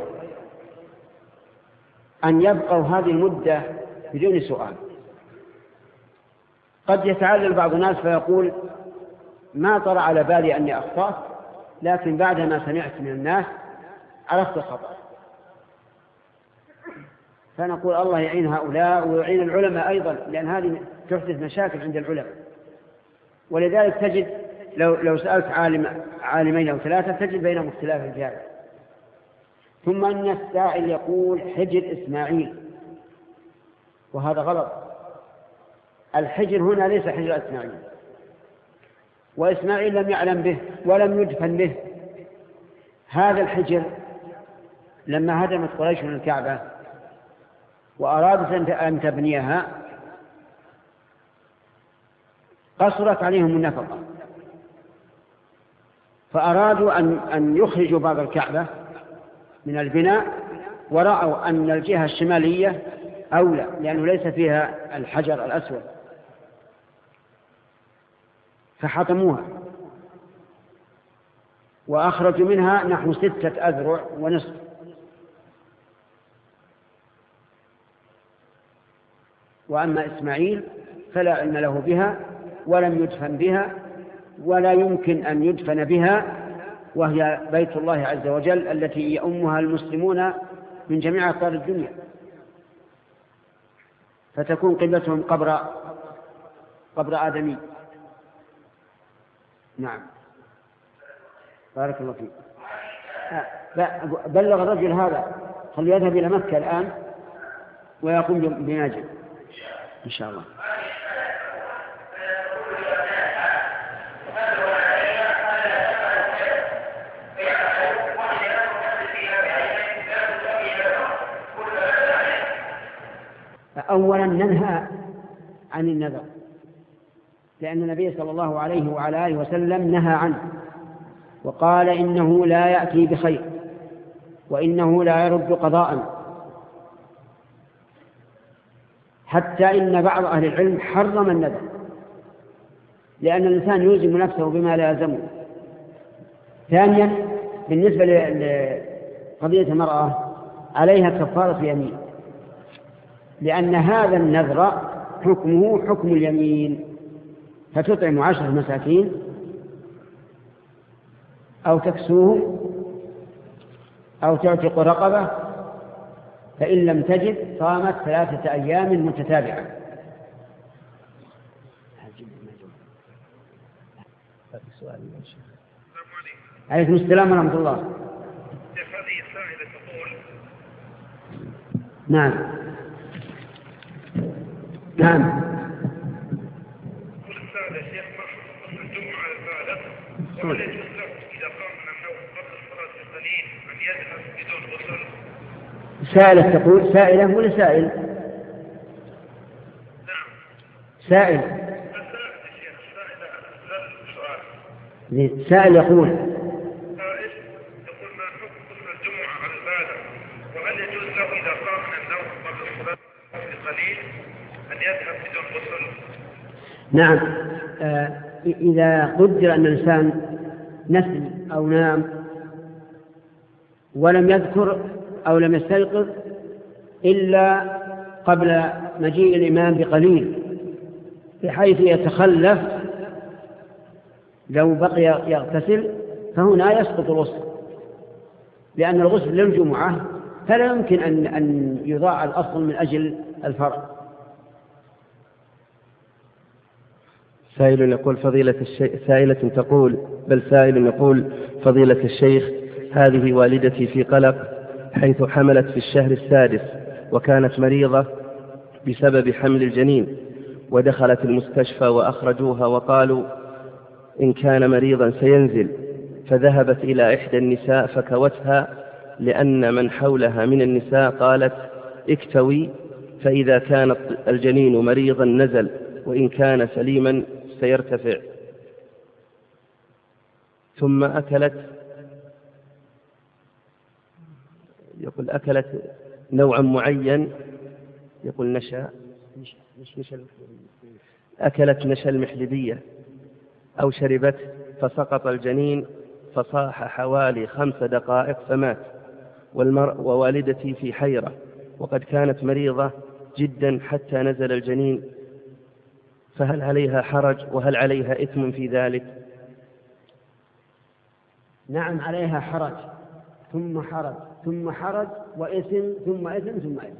أن يبقوا هذه المدة بدون سؤال. قد يتعلل بعض الناس فيقول ما طرأ على بالي أني أخطأت، لكن بعدما سمعت من الناس عرفت الخطأ. فنقول الله يعين هؤلاء ويعين العلماء أيضا، لأن هذه تحدث مشاكل عند العلماء. ولذلك تجد لو, لو سألت عالم عالمين أو ثلاثة تجد بينهم اختلاف الجهل. ثم أن السائل يقول حجر إسماعيل، وهذا غلط. الحجر هنا ليس حجر إسماعيل، وإسماعيل لم يعلم به ولم يدفن به. هذا الحجر لما هدمت قريش من الكعبة وأرادت أن تبنيها قصرت عليهم النفقة، فأرادوا أن, أن يخرجوا باب الكعبة من البناء، ورأوا أن الجهة الشمالية أولى لأنه ليس فيها الحجر الأسود، فحطموها وأخرجوا منها نحو ستة أذرع ونصف. وأما إسماعيل فلا علم له بها ولم يدفن بها ولا يمكن أن يدفن بها، وهي بيت الله عز وجل التي يؤمها المسلمون من جميع أقطار الدنيا، فتكون قبلتهم قبر قبر آدمي. نعم بارك الله فيك. بلغ الرجل هذا فليذهب إلى مكة الآن ويقوم بناجم إن شاء الله. أولا ننهى عن النذر، لأن النبي صلى الله عليه وعلى آله وسلم نهى عنه وقال إنه لا يأتي بخير وإنه لا يرد قضاء، حتى إن بعض أهل العلم حرم النذر، لأن الإنسان يلزم نفسه بما لا يلزمه. ثانيا بالنسبة لقضية المرأة عليها كفارة يمين، لأن هذا النذر حكمه حكم اليمين، فتطعم عشر مساكين أو تكسوهم أو تعتق رقبة، فإن لم تجد صامت ثلاثة أيام متتابعة. عليكم السلام ورحمة الله. نعم نعم. سائلة تقول سائلة ولا سائل؟ سائل سائل يقول يقول ما حكم غسل الجمعة على البالغ، وهل يجوز له إذا قام من النوم قبل الصلاة بقليل أن يذهب بدون غسل؟ نعم. آه إذا قدر أن الإنسان نسي أو نام ولم يذكر أو لم يستيقظ إلا قبل مجيء الإمام بقليل بحيث يتخلف لو بقي يغتسل، فهنا يسقط الغسل، لأن الغسل للجمعة فلا يمكن أن أن يضاع الأصل من أجل الفرع. سائل يقول فضيلة الشيخ سائلة تقول بل سائل يقول فضيلة الشيخ هذه والدتي في قلق حيث حملت في الشهر السادس وكانت مريضة بسبب حمل الجنين، ودخلت المستشفى وأخرجوها وقالوا إن كان مريضا سينزل، فذهبت إلى إحدى النساء فكوتها لأن من حولها من النساء قالت اكتوي، فإذا كان الجنين مريضا نزل وإن كان سليما سيرتفع. ثم أكلت يقول أكلت نوعا معين، يقول نشا أكلت نشا المحلبية أو شربت فسقط الجنين فصاح حوالي خمس دقائق فمات، والمرء ووالدتي في حيرة وقد كانت مريضة جدا حتى نزل الجنين، فهل عليها حرج وهل عليها إثم في ذلك؟ نعم عليها حرج ثم حرج ثم حرج وإثم ثم إثم ثم إثم،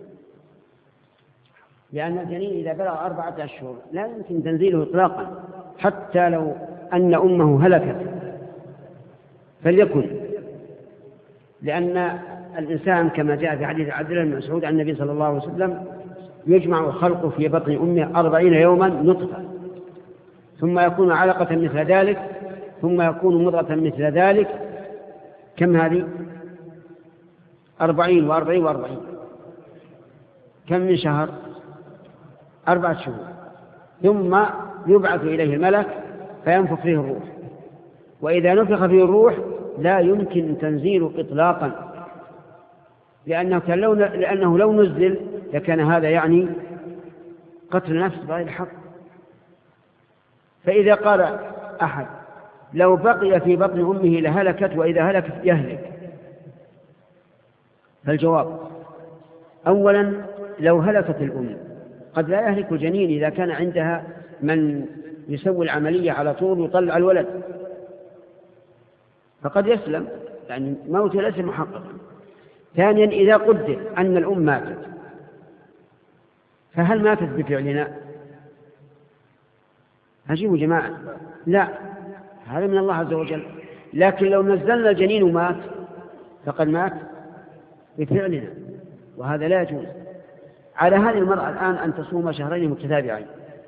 لأن الجنين إذا بلغ أربعة أشهر لا يمكن تنزيله إطلاقا حتى لو أن أمه هلكت فليكن، لأن الإنسان كما جاء في حديث عبد الله بن مسعود عن النبي صلى الله عليه وسلم يجمع خلقه في بطن أمه أربعين يوما نطفة ثم يكون علقة مثل ذلك ثم يكون مضغة مثل ذلك. كم هذه؟ أربعين وأربعين وأربعين، كم من شهر؟ أربعة شهور. ثم يبعث إليه الملك فينفخ فيه الروح، وإذا نفخ فيه الروح لا يمكن تنزيله إطلاقا، لأنه, لو لأنه لو نزل لكان هذا يعني قتل نفس بغير حق. فإذا قال أحد لو بقي في بطن أمه لهلكت وإذا هلكت يهلك، فالجواب أولا لو هلكت الأم قد لا يهلك الجنين إذا كان عندها من يسوي العملية على طول ويطلع الولد فقد يسلم، يعني موته ليس محققا. ثانيا إذا قدر أن الأم ماتت فهل ماتت بفعلنا؟ هجيبوا جماعة، لا، هذا من الله عز وجل. لكن لو نزلنا الجنين ومات فقد مات بفعلنا، وهذا لا يجوز. على هذه المرأة الآن أن تصوم شهرين متتابعين.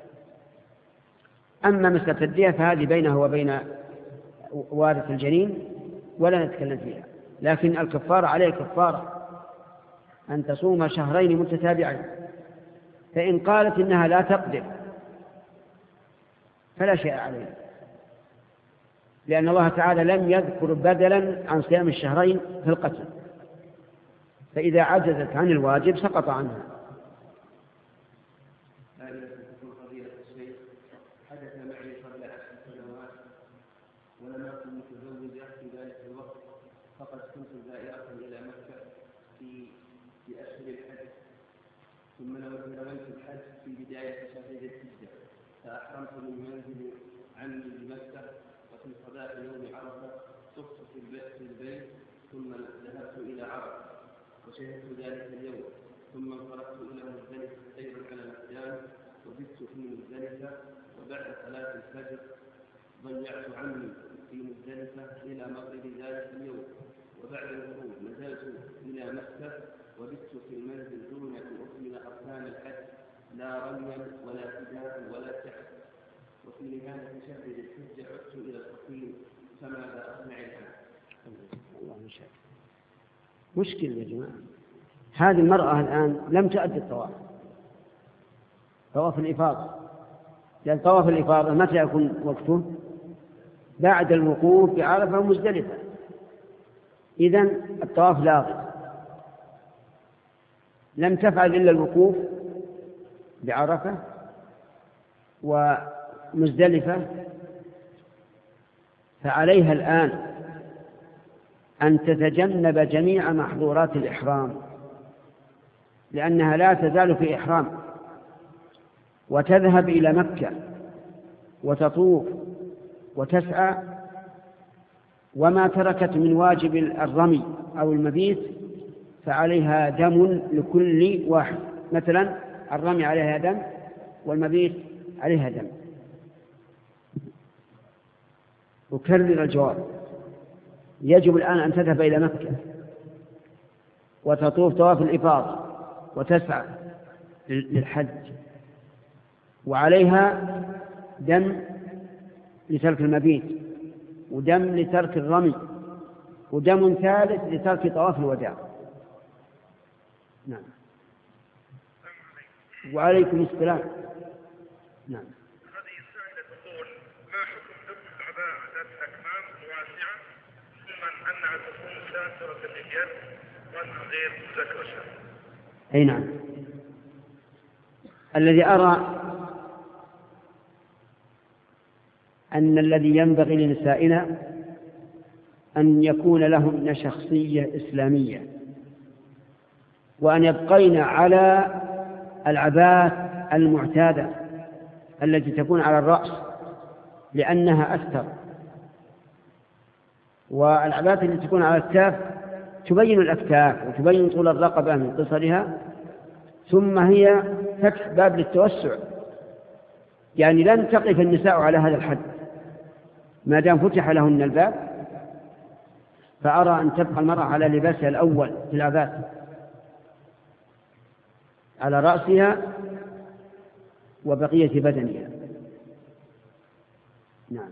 أما مسألة الدية فهذه بينه وبين وارث الجنين ولا نتكلم فيها، لكن الكفارة عليه كفارة أن تصوم شهرين متتابعين. فإن قالت إنها لا تقدر فلا شيء عليه، لأن الله تعالى لم يذكر بدلا عن صيام الشهرين في القتل، فإذا عجزت عن الواجب سقط عنها. حدث معي قبل عشر سنوات ولم أكن متزوجا في ذلك الوقت، فقد كنت زائرة إلى مكة في في أشهر الحج، ثم نويت الحج في بداية شهر ذي الحجة، فأحرمت من منزل عمي بمكة، وفي صباح يوم عرفة طفت في البيت ثم ذهبت إلى عرفة وشهدت ذلك اليوم، ثم انصرفت إلى مزدلفة سيرا على الأقدام وبت في مزدلفة، وبعد صلاة الفجر ضيعت عمي في مزدلفة إلى مغرب ذلك اليوم، وبعد الغروب نزلت إلى مكة وبت في المنزل دون أن أكمل أركان الحج، لا رميا ولا فداء ولا سحر. وفي نهاية شهر ذي الحجة عدت إلى التقويم، فماذا أصنع الآن؟ الله مشاكل مشكلة يا جماعة. هذه المرأة الآن لم تؤدي الطواف، طواف الإفاضة، لأن طواف الإفاضة متى يكون وقته؟ بعد الوقوف بعرفة ومزدلفة، إذن الطواف لاغي، لم تفعل إلا الوقوف بعرفة ومزدلفة، فعليها الآن أن تتجنب جميع محظورات الإحرام، لأنها لا تزال في إحرام، وتذهب إلى مكة وتطوف وتسعى، وما تركت من واجب الرمي أو المبيت فعليها دم لكل واحد. مثلا الرمي عليها دم والمبيت عليها دم. أكرر الجواب، يجب الآن أن تذهب إلى مكة وتطوف طواف الإفاضة وتسعى للحج، وعليها دم لترك المبيت، ودم لترك الرمي، ودم ثالث لترك طواف الوداع. نعم. وعليكم السلام. نعم. هذه السائلة تقول: ما حكم ذبح الأعضاء ذات الأكمام الواسعة تكون ساترة اليد وأنها غير مذكرة. أي نعم. الذي أرى أن الذي ينبغي لنسائنا أن يكون لهن شخصية إسلامية، وأن يبقين على العباءات المعتادة التي تكون على الرأس لأنها أستر، والعباءات التي تكون على الأكتاف تبين الأكتاف وتبين طول الرقبة من قصرها، ثم هي فتح باب للتوسع، يعني لن تقف النساء على هذا الحد ما دام فتح لهن الباب. فأرى أن تبقى المرأة على لباسها الأول في العباءات على رأسها وبقية بدنها. نعم.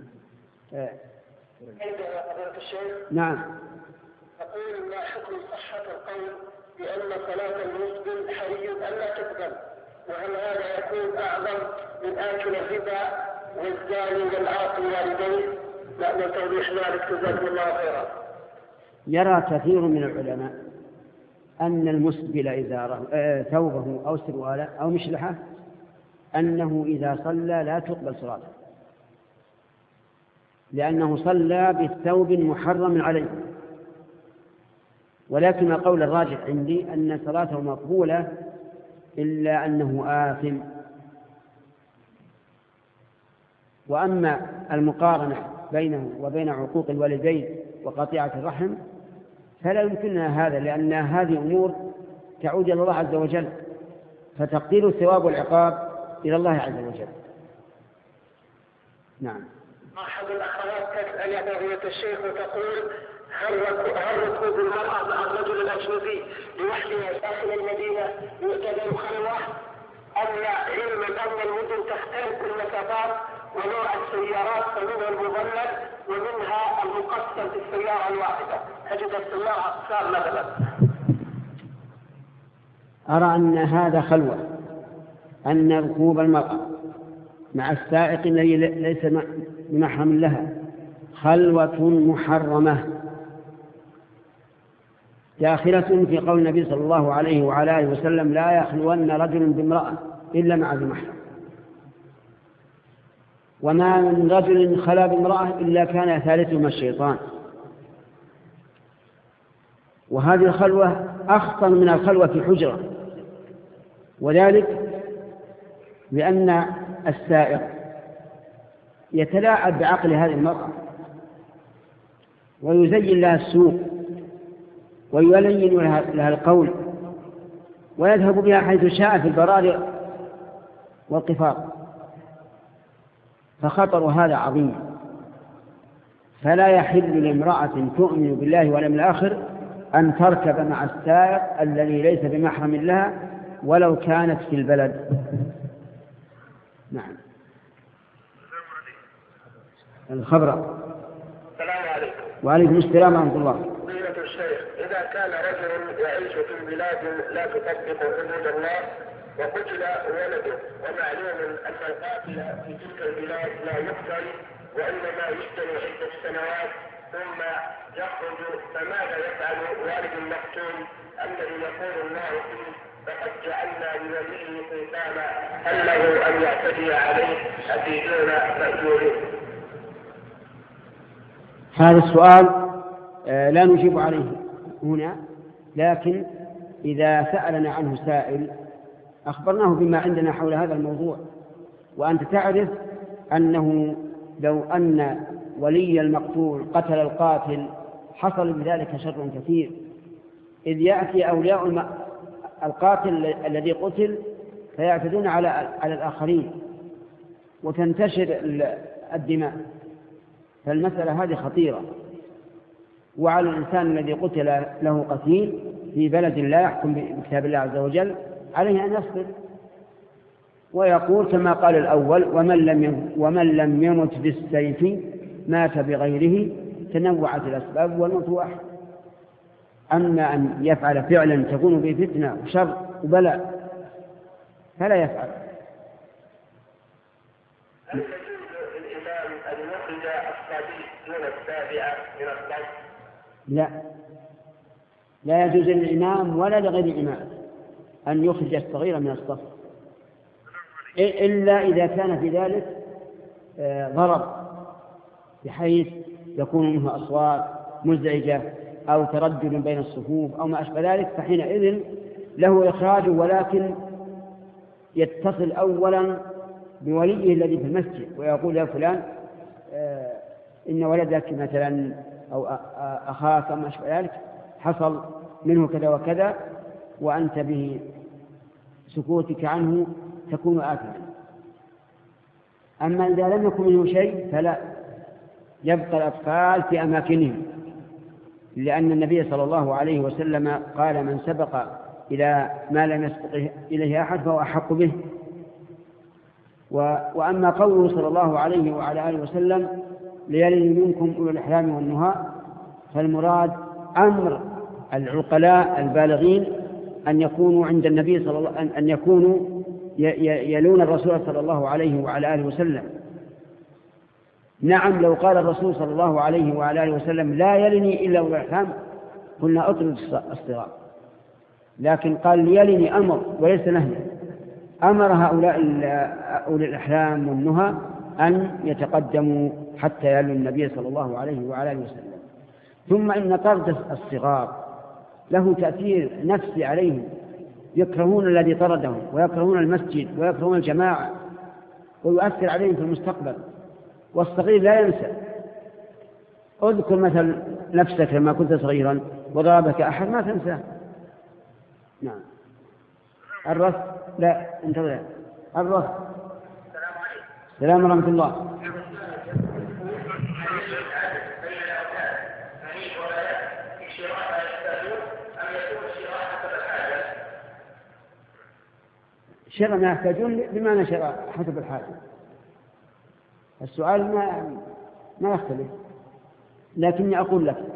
نعم. أقول ما حكم صحة القول بأن صلاة المسلم حري ألا تقبل، وهل هذا يكون أعظم من آكل الربا والزاني والعاقل والديه؟ لا توضيح ذلك جزاكم الله خيرا. يرى كثير من العلماء أن المسبل إزاره ثوبه أو سرواله أو مشلحه أنه إذا صلى لا تقبل صلاته، لأنه صلى بالثوب محرم عليه. ولكن القول الراجح عندي أن صلاته مقبولة إلا أنه آثم. وأما المقارنة بينه وبين عقوق الوالدين وقطيعة الرحم فلا يمكننا هذا، لأن هذه أمور تعود إلى الله عز وجل، فتقدير الثواب والعقاب إلى الله عز وجل. نعم. أحد الأخوات تسأل يا فضيلة الشيخ وتقول هل ركوب المرأة مع الرجل الأجنبي لوحدها داخل المدينة يعتبر خلوة أم لا، علما أن المدن تختلف بالمسافات ونوع السيارات، فمنها المظلل ومنها المقسم في السيارة الواحدة، تجد السيارة أقسام مثلا. أرى أن هذا خلوة، أن ركوب المرأة مع السائق الذي ليس بمحرم لها خلوة محرمة داخلة في قول النبي صلى الله عليه وعلى آله وسلم لا يخلون رجل بامرأة إلا مع ذي محرم، وما من رجل خلا بامرأة إلا كان ثالثهما الشيطان. وهذه الخلوة أخطر من الخلوة في حجرة، وذلك لأن السائق يتلاعب بعقل هذه المرأة ويزين لها السوق ويلين لها القول ويذهب بها حيث شاء في البراري والقفار، فخطر هذا عظيم. فلا يحل لامرأة تؤمن بالله واليوم الآخر أن تركب مع السائق الذي ليس بمحرم لها ولو كانت في البلد. نعم. الخبر. السلام عليكم. وعليكم السلام ورحمة الله. فضيلة الشيخ، إذا كان رجل يعيش في بلاد لا تطبق حدود الله وقتل ولده، ومعلوم أن القاتل في تلك البلاد لا يقتل وإنما يقتل عدة سنوات ثم يخرج، فماذا يفعل والد المقتول الذي يقول الله فيه فقد جعلنا لوليه سلطانا، هل له أن يعتدي عليه؟ أفيدون مأجورين. هذا السؤال لا نجيب عليه هنا، لكن إذا سألنا عنه سائل أخبرناه بما عندنا حول هذا الموضوع. وأنت تعرف أنه لو أن ولي المقتول قتل القاتل حصل بذلك شر كثير، إذ يأتي أولياء القاتل الذي قتل فيعتدون على على الآخرين وتنتشر الدماء، فالمسألة هذه خطيرة. وعلى الإنسان الذي قتل له قتيل في بلد لا يحكم بكتاب الله عز وجل عليه أن يصبر ويقول كما قال الأول ومن لم ومن لم يمت بالسيف مات بغيره، تنوعت الأسباب والموت واحد. أما أن يفعل فعلا تكون به فتنة وشر وبلاء فلا يفعل. هل يجوز للإمام أن يخرج الصبي دون السابعة من الصف؟ لا، لا يجوز للإمام ولا لغير الإمام أن يخرج الصغير من الصف إلا إذا كان في ذلك ضرر بحيث يكون منه أصوات مزعجة أو تردد بين الصفوف أو ما أشبه ذلك، فحينئذ له إخراجه، ولكن يتصل أولا بوليه الذي في المسجد ويقول يا فلان إن ولدك مثلا أو أخاك أو ما أشبه ذلك حصل منه كذا وكذا، وأنت به سكوتك عنه تكون آثما. أما إذا لم يكن منه شيء فلا، يبقى الأطفال في أماكنهم، لأن النبي صلى الله عليه وسلم قال من سبق إلى ما لم يسبق إليه أحد فهو أحق به. وأما قوله صلى الله عليه وعلى آله وسلم ليلن منكم أولو الأحلام والنهى، فالمراد أمر العقلاء البالغين أن يكونوا عند النبي صلى الله أن يكونوا يلون الرسول صلى الله عليه وعلى آله وسلم. نعم، لو قال الرسول صلى الله عليه وعلى آله وسلم لا يلني إلا أولو الأحلام قلنا أطرد الصغار، لكن قال ليلني أمر وليس نهي. أمر هؤلاء أولي الأحلام والنهى أن يتقدموا حتى يلوا النبي صلى الله عليه وعلى آله وسلم. ثم إن طرد الصغار له تأثير نفسي عليهم، يكرهون الذي طردهم ويكرهون المسجد ويكرهون الجماعة، ويؤثر عليهم في المستقبل. والصغير لا ينسى. اذكر مثل نفسك لما كنت صغيرا وضربك أحد ما تنساه. نعم. الرث لا انتظر. الرث. السلام ورحمة الله. شراء ما يحتاجون بمعنى شراء حسب الحاجة. السؤال ما ما يختلف، لكني أقول لك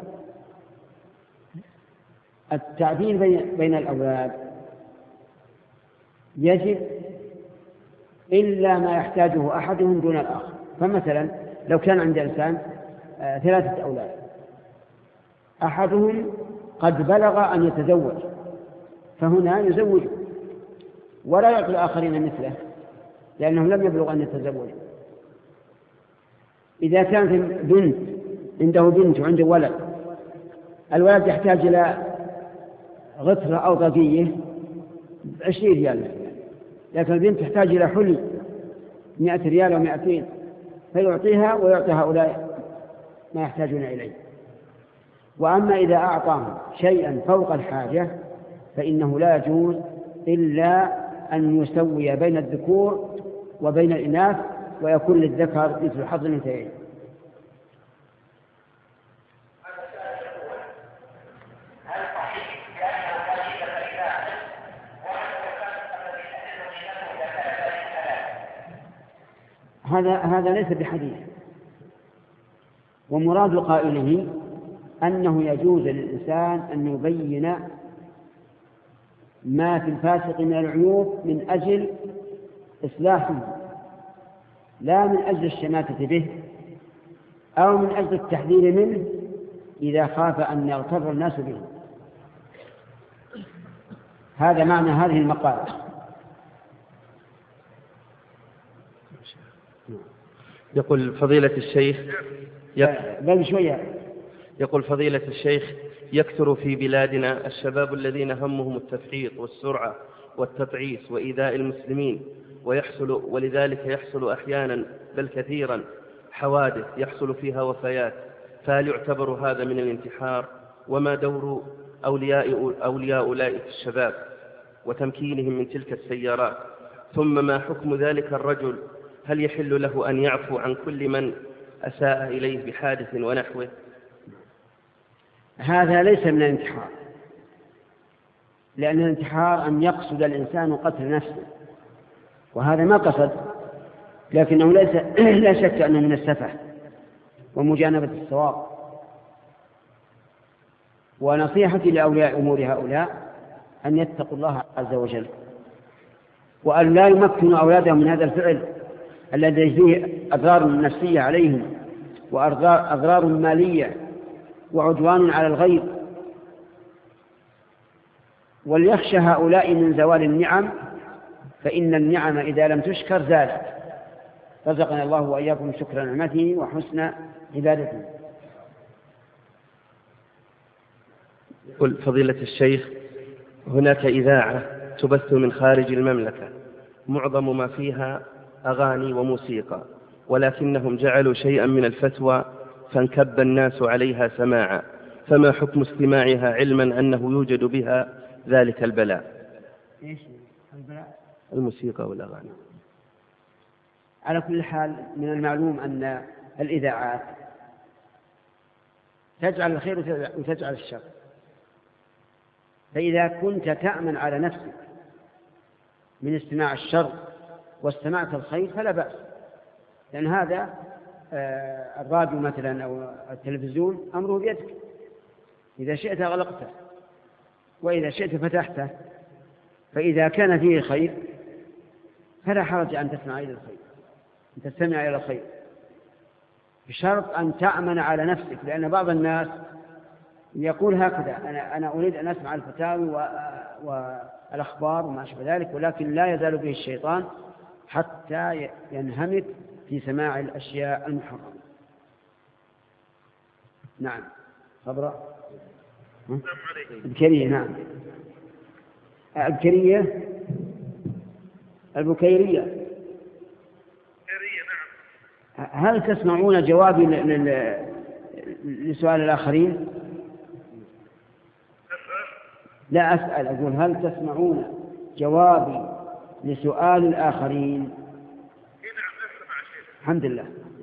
التعديل بين الأولاد يجب إلا ما يحتاجه أحدهم دون الآخر. فمثلا لو كان عند إنسان ثلاثة أولاد، أحدهم قد بلغ أن يتزوج، فهنا يزوج ولا يعطي الآخرين مثله لأنهم لم يبلغ أن يتزوج. إذا كانت بنت عنده بنت وعنده ولد، الولد يحتاج إلى غطرة أو ضقية عشرين ريال، لكن البنت تحتاج إلى حلي مئة ريال ومئتين، فيعطيها ويعطي هؤلاء ما يحتاجون إليه. وأما إذا أعطاهم شيئا فوق الحاجة فإنه لا يجوز إلا أن يسوي بين الذكور وبين الإناث، ويكون للذكر مثل حظ الأنثيين. هذا هذا ليس بحديث، ومراد قائله أنه يجوز للإنسان أن يبين ما في الفاسق من العيوب من أجل إصلاحه، لا من أجل الشماتة به أو من أجل التحذير منه إذا خاف أن يغتر الناس به. هذا معنى هذه المقالة. يقول فضيلة الشيخ يك... بل شوية. يقول فضيلة الشيخ يكثر في بلادنا الشباب الذين همهم التفحيط والسرعة والتطعيس وإيذاء المسلمين، ويحصل ولذلك يحصل أحيانا بل كثيرا حوادث يحصل فيها وفيات، فهل يعتبر هذا من الانتحار؟ وما دور أولياء, أولياء أولئك الشباب وتمكينهم من تلك السيارات؟ ثم ما حكم ذلك الرجل؟ هل يحل له أن يعفو عن كل من أساء إليه بحادث ونحوه؟ هذا ليس من الانتحار، لأن الانتحار أن يقصد الإنسان قتل نفسه، وهذا ما قصد، لكنه ليس لا شك أنه من السفه ومجانبة الصواب. ونصيحتي لأولياء أمور هؤلاء أن يتقوا الله عز وجل، وأن لا يمكنوا أولادهم من هذا الفعل الذي فيه أضرار نفسية عليهم وأضرار مالية وعدوان على الغير. وليخشى هؤلاء من زوال النعم، فإن النعم إذا لم تشكر زالت. رزقنا الله وإياكم شكر نعمته وحسن عبادته. قل فضيلة الشيخ، هناك إذاعة تبث من خارج المملكة معظم ما فيها أغاني وموسيقى، ولكنهم جعلوا شيئا من الفتوى فانكب الناس عليها سماعا، فما حكم استماعها علما أنه يوجد بها ذلك البلاء؟ إيش البلاء؟ الموسيقى والأغاني. على كل حال من المعلوم أن الإذاعات تجعل الخير وتجعل الشر، فإذا كنت تأمن على نفسك من استماع الشر واستمعت الخير فلا بأس، لأن هذا الراديو مثلا أو التلفزيون أمره بيدك، إذا شئت أغلقته وإذا شئت فتحته، فإذا كان فيه خير فلا حرج أن تسمع إلى الخير، أن تستمع إلى الخير، بشرط أن تأمن على نفسك. لأن بعض الناس يقول هكذا: أنا, أنا أريد أن أسمع الفتاوي والأخبار وما أشبه ذلك، ولكن لا يزال به الشيطان حتى ينهمك في سماع الأشياء المحرمة. نعم. صبرا. البكيرية. نعم. البكيرية. البكيرية. هل تسمعون جوابي لسؤال الآخرين؟ لا أسأل، أقول هل تسمعون جوابي لسؤال الآخرين؟ الحمد لله.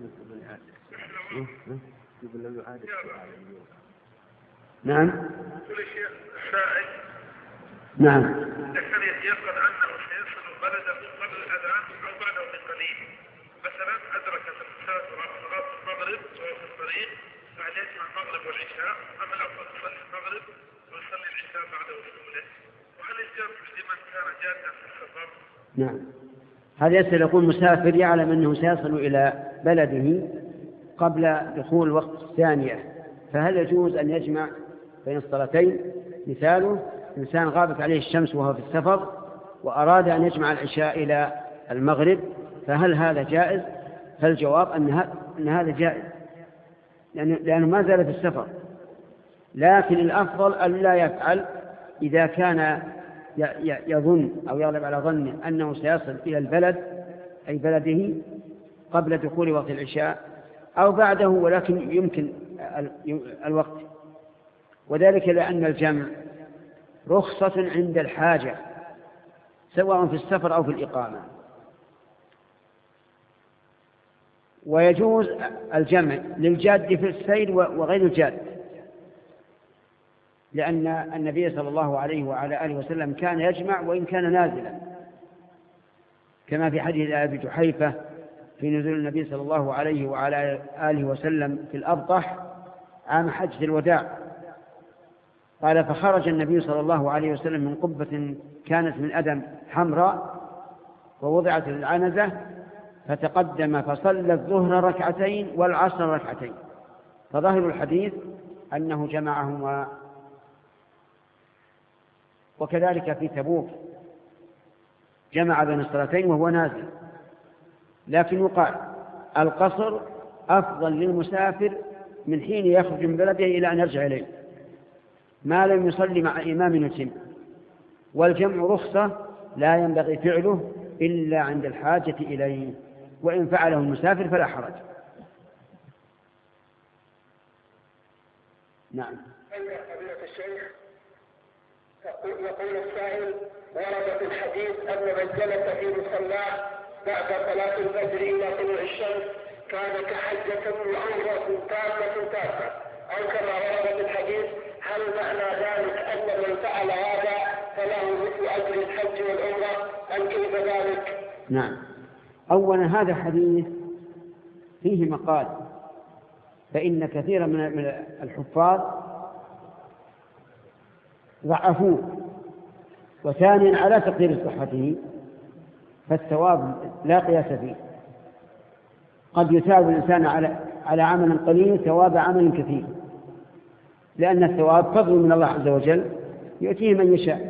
نعم. نعم. لكن يتيقن أنه سيصل بلده قبل الأذان أو بعده بقليل، مثلا أدرك المسافر صلاة المغرب وهو في الطريق، بعد يجمع المغرب والعشاء، أما الأفضل يصلي المغرب ويصلي العشاء بعد وصوله، وهل الجمع لمن كان جادا في السفر؟ نعم. هذا يسأل يقول مسافر يعلم أنه سيصل إلى بلده قبل دخول وقت الثانية، فهل يجوز أن يجمع بين الصلاتين؟ مثاله: إنسان غابت عليه الشمس وهو في السفر وأراد أن يجمع العشاء إلى المغرب، فهل هذا جائز؟ فالجواب أن هذا جائز، لأنه ما زال في السفر، لكن الأفضل أن لا يفعل إذا كان يظن أو يغلب على ظنه أنه سيصل إلى البلد أي بلده قبل دخول وقت العشاء أو بعده، ولكن يمكن الوقت، وذلك لأن الجمع رخصة عند الحاجة سواء في السفر أو في الإقامة. ويجوز الجمع للجاد في السير وغير الجاد، لأن النبي صلى الله عليه وعلى آله وسلم كان يجمع وإن كان نازلا، كما في حديث أبي جحيفة في نزول النبي صلى الله عليه وعلى آله وسلم في الأبطح عام حجة الوداع، قال: فخرج النبي صلى الله عليه وسلم من قبة كانت من أدم حمراء ووضعت العنزة، فتقدم فصلى الظهر ركعتين والعصر ركعتين، فظاهر الحديث أنه جمعهما. وكذلك في تبوك جمع بين الصلاتين وهو نازل، لكن يقال القصر أفضل للمسافر من حين يخرج من بلده إلى أن يرجع إليه ما لم يصلي مع إمام يتم، والجمع رخصة لا ينبغي فعله إلا عند الحاجة إليه، وإن فعله المسافر فلا حرج. نعم. فضيلة الشيخ، يقول السائل: ورد في الحديث أن من جلس في مصلاه بعد صلاة الفجر إلى طلوع الشمس كان كحجة وعمرة تامة تامة، أو كما ورد في الحديث، هل معنى ذلك أن من فعل هذا فله مثل أجر الحج والعمرة أم كيف ذلك؟ نعم. أولا هذا حديث فيه مقال، فإن كثيرا من الحفاظ ضعفوه، وثانيا على تقدير صحته فالثواب لا قياس فيه، قد يثاب الإنسان على على عمل قليل ثواب عمل كثير، لأن الثواب فضل من الله عز وجل يؤتيه من يشاء.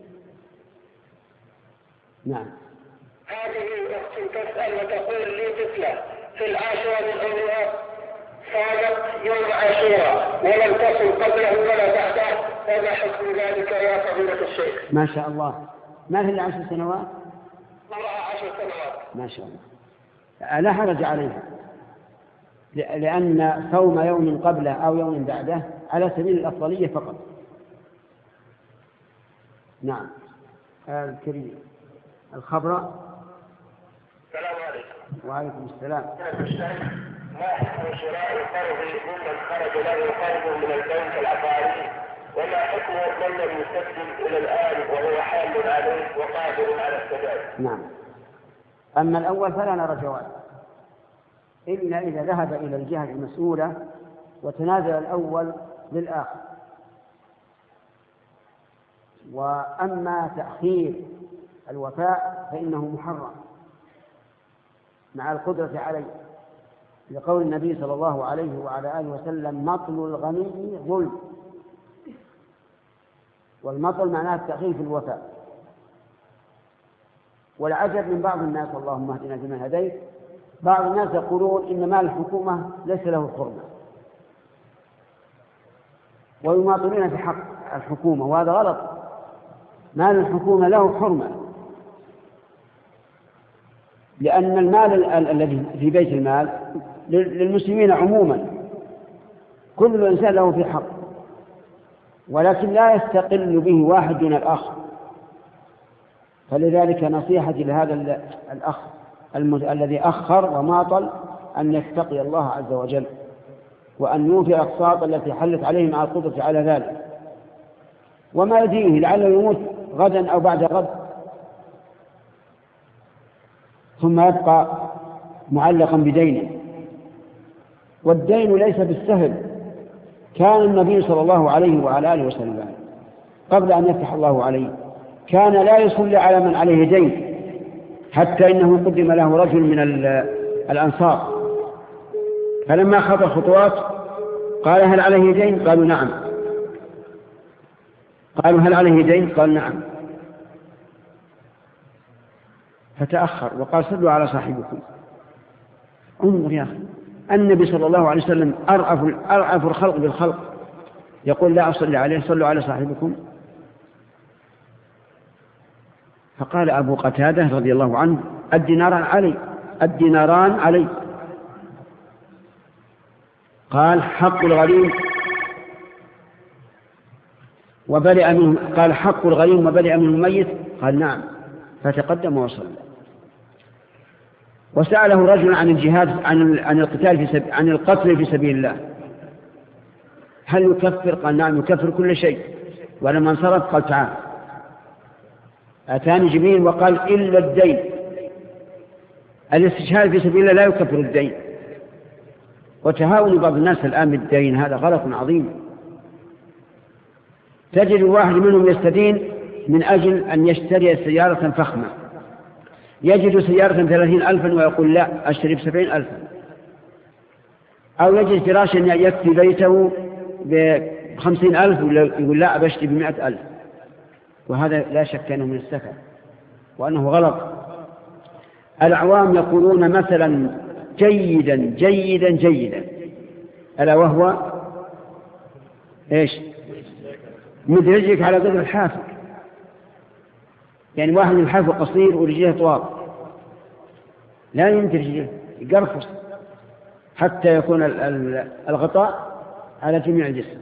نعم. هذه أخت تسأل وتقول لي طفلة في العاشرة من عمرها صامت يوم عاشوراء ولم تصل قبله ولا بعده، فما حكم ذلك يا فضيلة الشيخ؟ ما شاء الله. ما هي عشر سنوات؟ عمرها عشر سنوات. ما شاء الله، لا حرج عليها، لأن صوم يوم قبله أو يوم بعده على سبيل الأفضلية فقط. نعم. الكريم الخبر. السلام عليكم. وعليكم السلام. ما حكم شراء القرض ممن خرج له قرض من البنك العقاري، وما حكم من لم يسدد إلى الآن وهو حال عليه وقادر على السداد؟ نعم. أما الأول فلا نرى جواز إلا إذا ذهب إلى الجهة المسؤولة وتنازل الأول للآخر. وأما تأخير الوفاء فإنه محرم مع القدرة عليه، لقول النبي صلى الله عليه وعلى آله وسلم: مطل الغني ظلم. والمطل معناه التأخير في الوفاء. والعجب من بعض الناس، اللهم اهدنا فيمن هديت، بعض الناس يقولون إن مال الحكومة ليس له حرمة ويماطلون في حق الحكومة، وهذا غلط. مال الحكومة له حرمة، لأن المال الذي في بيت المال للمسلمين عموما، كل إنسان له في حق، ولكن لا يستقل به واحد دون الآخر. فلذلك نصيحتي لهذا الأخ الذي أخر وماطل أن يتقي الله عز وجل، وأن يوفي الأقساط التي حلت عليه مع القدرة على ذلك، وما يديه لعله يموت غدا أو بعد غد ثم يبقى معلقا بدينه. والدين ليس بالسهل. كان النبي صلى الله عليه وعلى آله وسلم قبل أن يفتح الله عليه كان لا يصلي على من عليه دين، حتى إنه قدم له رجل من الأنصار، فلما خطى خطوات قال: هل عليه دين؟ قالوا: نعم. قالوا: هل عليه دين؟ قال: نعم. فتأخر وقال: صلوا على صاحبكم. انظر يا أخي، النبي صلى الله عليه وسلم أرعف, أرعف الخلق بالخلق، يقول: لا أصلي عليه، صلوا على صاحبكم. فقال أبو قتادة رضي الله عنه: الديناران علي، الديناران علي. قال: حق الغريم وبرئ منه. قال: حق الغريم وبرئ منه الميت. قال: نعم. فتقدم وصلى. وسأله رجل عن الجهاد عن عن القتال في سبيل عن القتل في سبيل الله، هل يكفر؟ قال: نعم يكفر كل شيء. ولما انصرف قال: تعال. أتاني جبريل وقال: إلا الدين. الاستشهاد في سبيل الله لا يكفر الدين. وتهاون بعض الناس الآن بالدين، هذا غلط عظيم. تجد واحد منهم يستدين من أجل أن يشتري سيارة فخمة، يجد سيارة ثلاثين ألفا ويقول: لا، أشتري بسبعين ألفا. أو يجد فراشا يكفي بيته بخمسين ألف ويقول: لا، بشتري بمئة ألف. وهذا لا شك أنه من السفه وأنه غلط. الأعوام يقولون مثلا جيدا جيدا جيدا، ألا وهو إيش؟ مد رجلك على قدر الحافة. يعني واحد الحافة قصير ورجله طوال، لا يمد رجله، يقرفص حتى يكون الغطاء على جميع الجسم.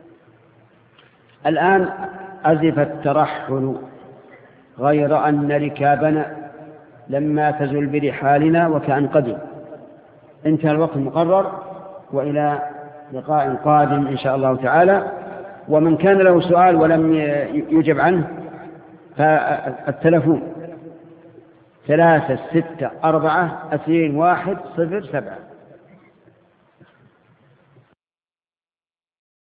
الآن أزف الترحل، غير أن ركابنا لما تزل برحالنا وكأن قدم. انتهى الوقت المقرر، وإلى لقاء قادم إن شاء الله تعالى. ومن كان له سؤال ولم يجب عنه فالتلفون ثلاثة ستة أربعة اثنين واحد صفر سبعة.